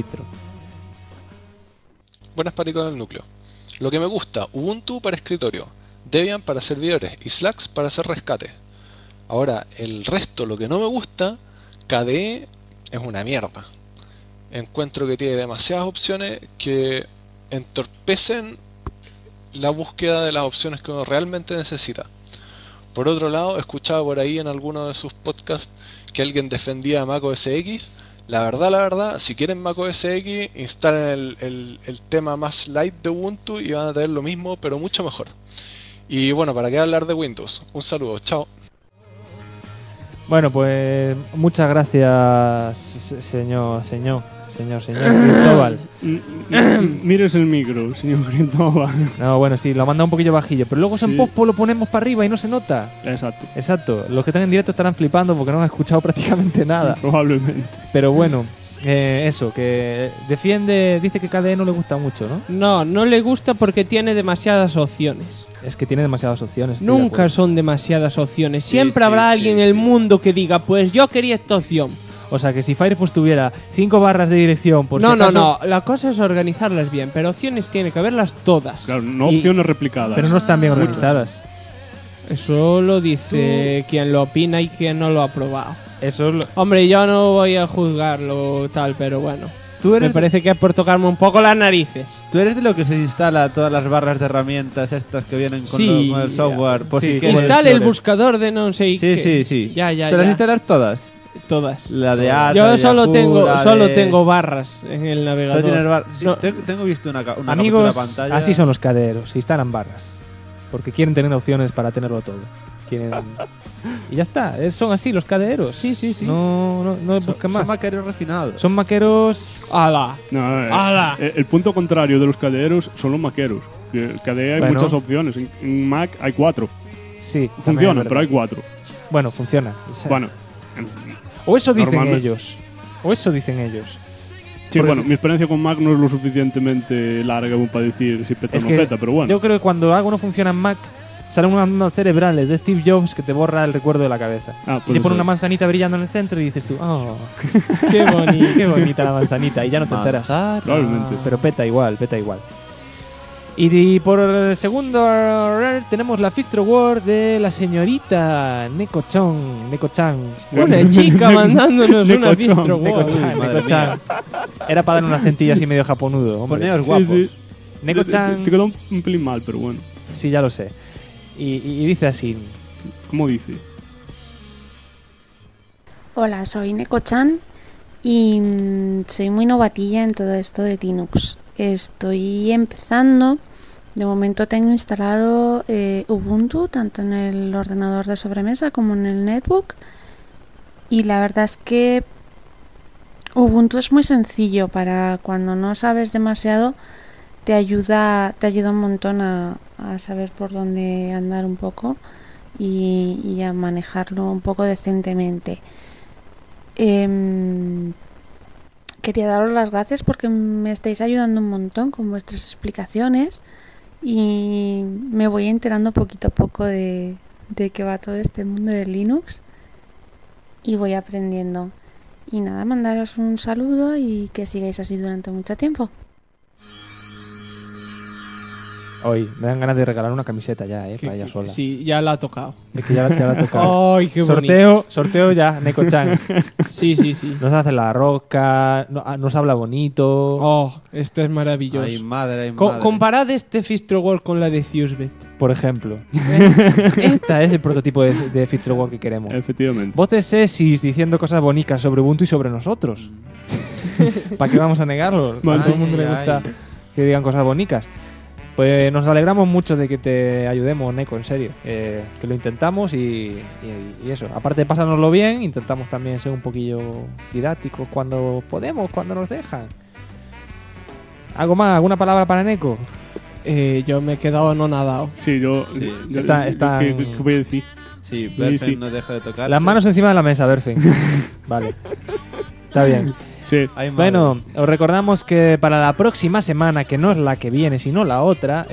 Buenas, Pánico en el núcleo. Lo que me gusta, Ubuntu para escritorio, Debian para servidores y Slacks para hacer rescate. Ahora, el resto, lo que no me gusta, KDE es una mierda. Encuentro que tiene demasiadas opciones que entorpecen la búsqueda de las opciones que uno realmente necesita. Por otro lado, escuchaba por ahí en alguno de sus podcasts que alguien defendía Mac OS X. La verdad, si quieren Mac OS X, instalen el tema más light de Ubuntu y van a tener lo mismo, pero mucho mejor. Y bueno, ¿para qué hablar de Windows? Un saludo, chao. Bueno, pues muchas gracias, señor Cristóbal. Mires el micro, señor Cristóbal. No, bueno, sí, lo manda un poquillo bajillo, pero luego en pospo lo ponemos para arriba y no se nota. Exacto. Los que están en directo estarán flipando porque no han escuchado prácticamente nada. Probablemente. Pero bueno, eso, que dice que KDE no le gusta mucho, ¿no? No le gusta porque tiene demasiadas opciones. Es que tiene demasiadas opciones. Nunca son demasiadas opciones. Siempre habrá alguien en el mundo que diga, pues yo quería esta opción. O sea, que si Firefox tuviera 5 barras de dirección por si acaso... No. La cosa es organizarlas bien, pero opciones tiene que haberlas todas. Claro, no opciones replicadas. Pero no están bien organizadas. Eso lo dice quien lo opina y quien no lo ha probado. Eso Hombre, yo no voy a juzgarlo tal, pero bueno. Me parece que es por tocarme un poco las narices. ¿Tú eres de lo que se instala todas las barras de herramientas estas que vienen con el software? Por si instale el buscador de no sé qué. Sí. Ya. ¿Te las instalas todas? Todas. La de ASA, yo solo Yahoo, tengo barras en el navegador. Tengo visto una amigos, pantalla. Así son los caderos, se instalan barras. Porque quieren tener opciones para tenerlo todo. Y ya está, son así los caderos. Sí. No busquen más. Son maqueros refinados. Son maqueros... ¡Hala! No, el punto contrario de los caderos son los maqueros. El KDE hay muchas opciones. En Mac hay 4. Sí. Funcionan, pero hay 4. Bueno, funciona. Bueno. O eso dicen Normalmente. ellos. O eso dicen ellos. Sí, Porque- bueno, mi experiencia con Mac no es lo suficientemente larga como para decir si peta o Es no que peta, pero bueno. yo creo que cuando algo no funciona en Mac, salen unas ondas cerebrales de Steve Jobs que te borra el recuerdo de la cabeza. Ah, Y puede te pone ser. una manzanita brillando en el centro y dices tú, oh, qué bonita la manzanita. Y ya no te enteras. Probablemente. Pero peta igual, peta igual. Y por el segundo tenemos la Fistro War de la señorita Neko-chan. Una chica mandándonos una Fistro War. Neko-chan, Madre Neko-chan. Era para dar un acentillo así medio japonudo, hombre. Poneos Sí, guapos. sí. Neko-chan, Te quedó un pelín mal, pero bueno. sí, ya lo sé. Y dice así. ¿Cómo dice? Hola, soy Neko-chan y soy muy novatilla en todo esto de Linux. Estoy empezando. De momento tengo instalado Ubuntu tanto en el ordenador de sobremesa como en el netbook. Y la verdad es que Ubuntu es muy sencillo para cuando no sabes demasiado. Te ayuda un montón a saber por dónde andar un poco y a manejarlo un poco decentemente. Quería daros las gracias porque me estáis ayudando un montón con vuestras explicaciones y me voy enterando poquito a poco de qué va todo este mundo de Linux y voy aprendiendo. Y nada, mandaros un saludo y que sigáis así durante mucho tiempo. Hoy me dan ganas de regalar una camiseta ya, para ella sola. Sí, ya la ha tocado. Es que ya la ha tocado. Ay, qué bonito. Sorteo ya, Neko-chan. Sí, sí, sí. Nos hace la rosca, nos habla bonito. Oh, esto es maravilloso. Ay, madre, madre. Comparad este Fistro War con la de Thusbet. Por ejemplo. Esta es el prototipo de Fistro War que queremos. Efectivamente. Voces sexys diciendo cosas bonitas sobre Ubuntu y sobre nosotros. ¿Para qué vamos a negarlo? A todo el mundo le gusta que digan cosas bonitas. Pues nos alegramos mucho de que te ayudemos, Neko, en serio. Que lo intentamos y eso. Aparte de pasárnoslo bien, intentamos también ser un poquillo didácticos cuando podemos, cuando nos dejan. ¿Algo más? ¿Alguna palabra para Neko? Yo me he quedado anonadado. Sí, yo... Sí. ¿Qué voy a decir? Sí, Voy a decir- Berfen no deja de tocar. Las manos encima de la mesa, Berfin. Vale. Está bien. Sí. Bueno, os recordamos que para la próxima semana, que no es la que viene, sino la otra,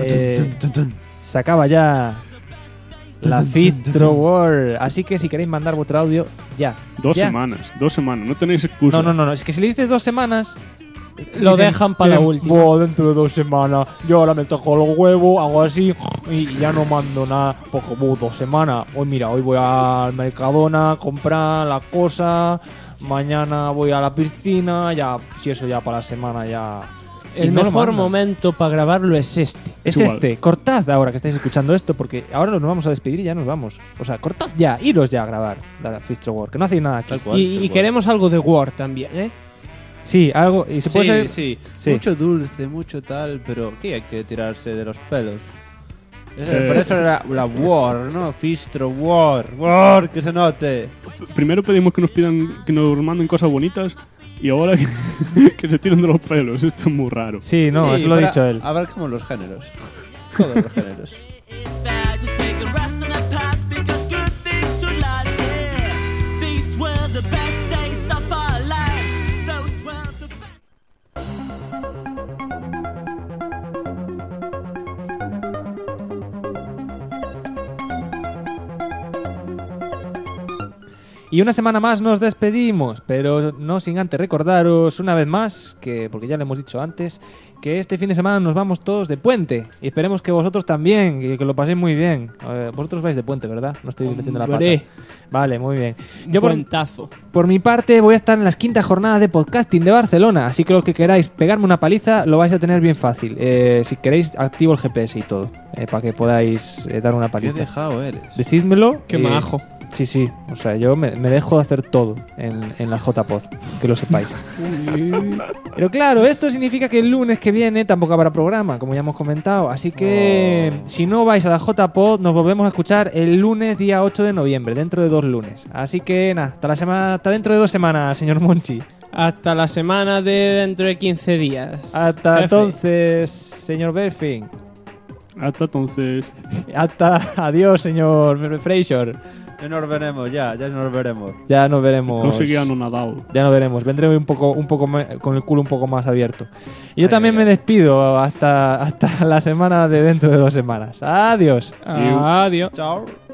se acaba ya la Fistro War. Así que si queréis mandar vuestro audio, ya. Dos Ya. semanas. No tenéis excusa. No. Es que si le dices 2 semanas... Lo dejan para la última. "Buah, dentro de 2 semanas. Yo ahora me toco los huevos, hago así y ya no mando nada. Porque 2 semanas. Hoy voy al Mercadona a comprar las cosas. Mañana voy a la piscina. Ya, si eso ya para la semana ya... El Y no lo mejor mandan. momento para grabarlo es este. Es Igual. este. Cortad ahora que estáis escuchando esto, porque ahora nos vamos a despedir y ya nos vamos. O sea, cortad ya, iros ya a grabar la Fistro War, que no hacéis nada aquí. Tal cual. Y queremos algo de War también, ¿eh? Sí, algo. Y se puede Sí, ser. sí. Sí. Mucho dulce, mucho tal, pero ¿qué hay que tirarse de los pelos? Por eso era la War, ¿no? Fistro War. War, que se note. Primero pedimos que nos manden cosas bonitas y ahora que se tiren de los pelos. Esto es muy raro. Sí, no, Sí, eso lo ha para- dicho él. Abarcamos los géneros. Todos los géneros. Y una semana más nos despedimos, pero no sin antes recordaros una vez más, que porque ya lo hemos dicho antes, que este fin de semana nos vamos todos de puente. Y esperemos que vosotros también, que lo paséis muy bien. Vosotros vais de puente, ¿verdad? No estoy metiendo la pata. Hombre. Vale, muy bien. Un puentazo. Por mi parte voy a estar en las 5ª jornadas de podcasting de Barcelona, así que los que queráis pegarme una paliza lo vais a tener bien fácil. Si queréis, activo el GPS y todo, para que podáis dar una Qué paliza. dejado eres. Decídmelo. Qué majo. Sí. O sea, yo me dejo hacer todo en la JPod, que lo sepáis. Pero claro, esto significa que el lunes que viene tampoco habrá programa, como ya hemos comentado. Así que si no vais a la JPod, nos volvemos a escuchar el lunes día 8 de noviembre, dentro de 2 lunes. Así que nada, hasta dentro de 2 semanas, señor Monchi. Hasta la semana de dentro de 15 días. Hasta Jefe. entonces, señor Berfin. Hasta entonces. Adiós, señor Fraser. Ya nos veremos, ya nos veremos. Ya nos veremos. Conseguían un Nadal. Ya nos veremos. Vendré un poco con el culo un poco más abierto. Y yo también me despido hasta la semana de dentro de 2 semanas. Adiós. Adiós. Chao.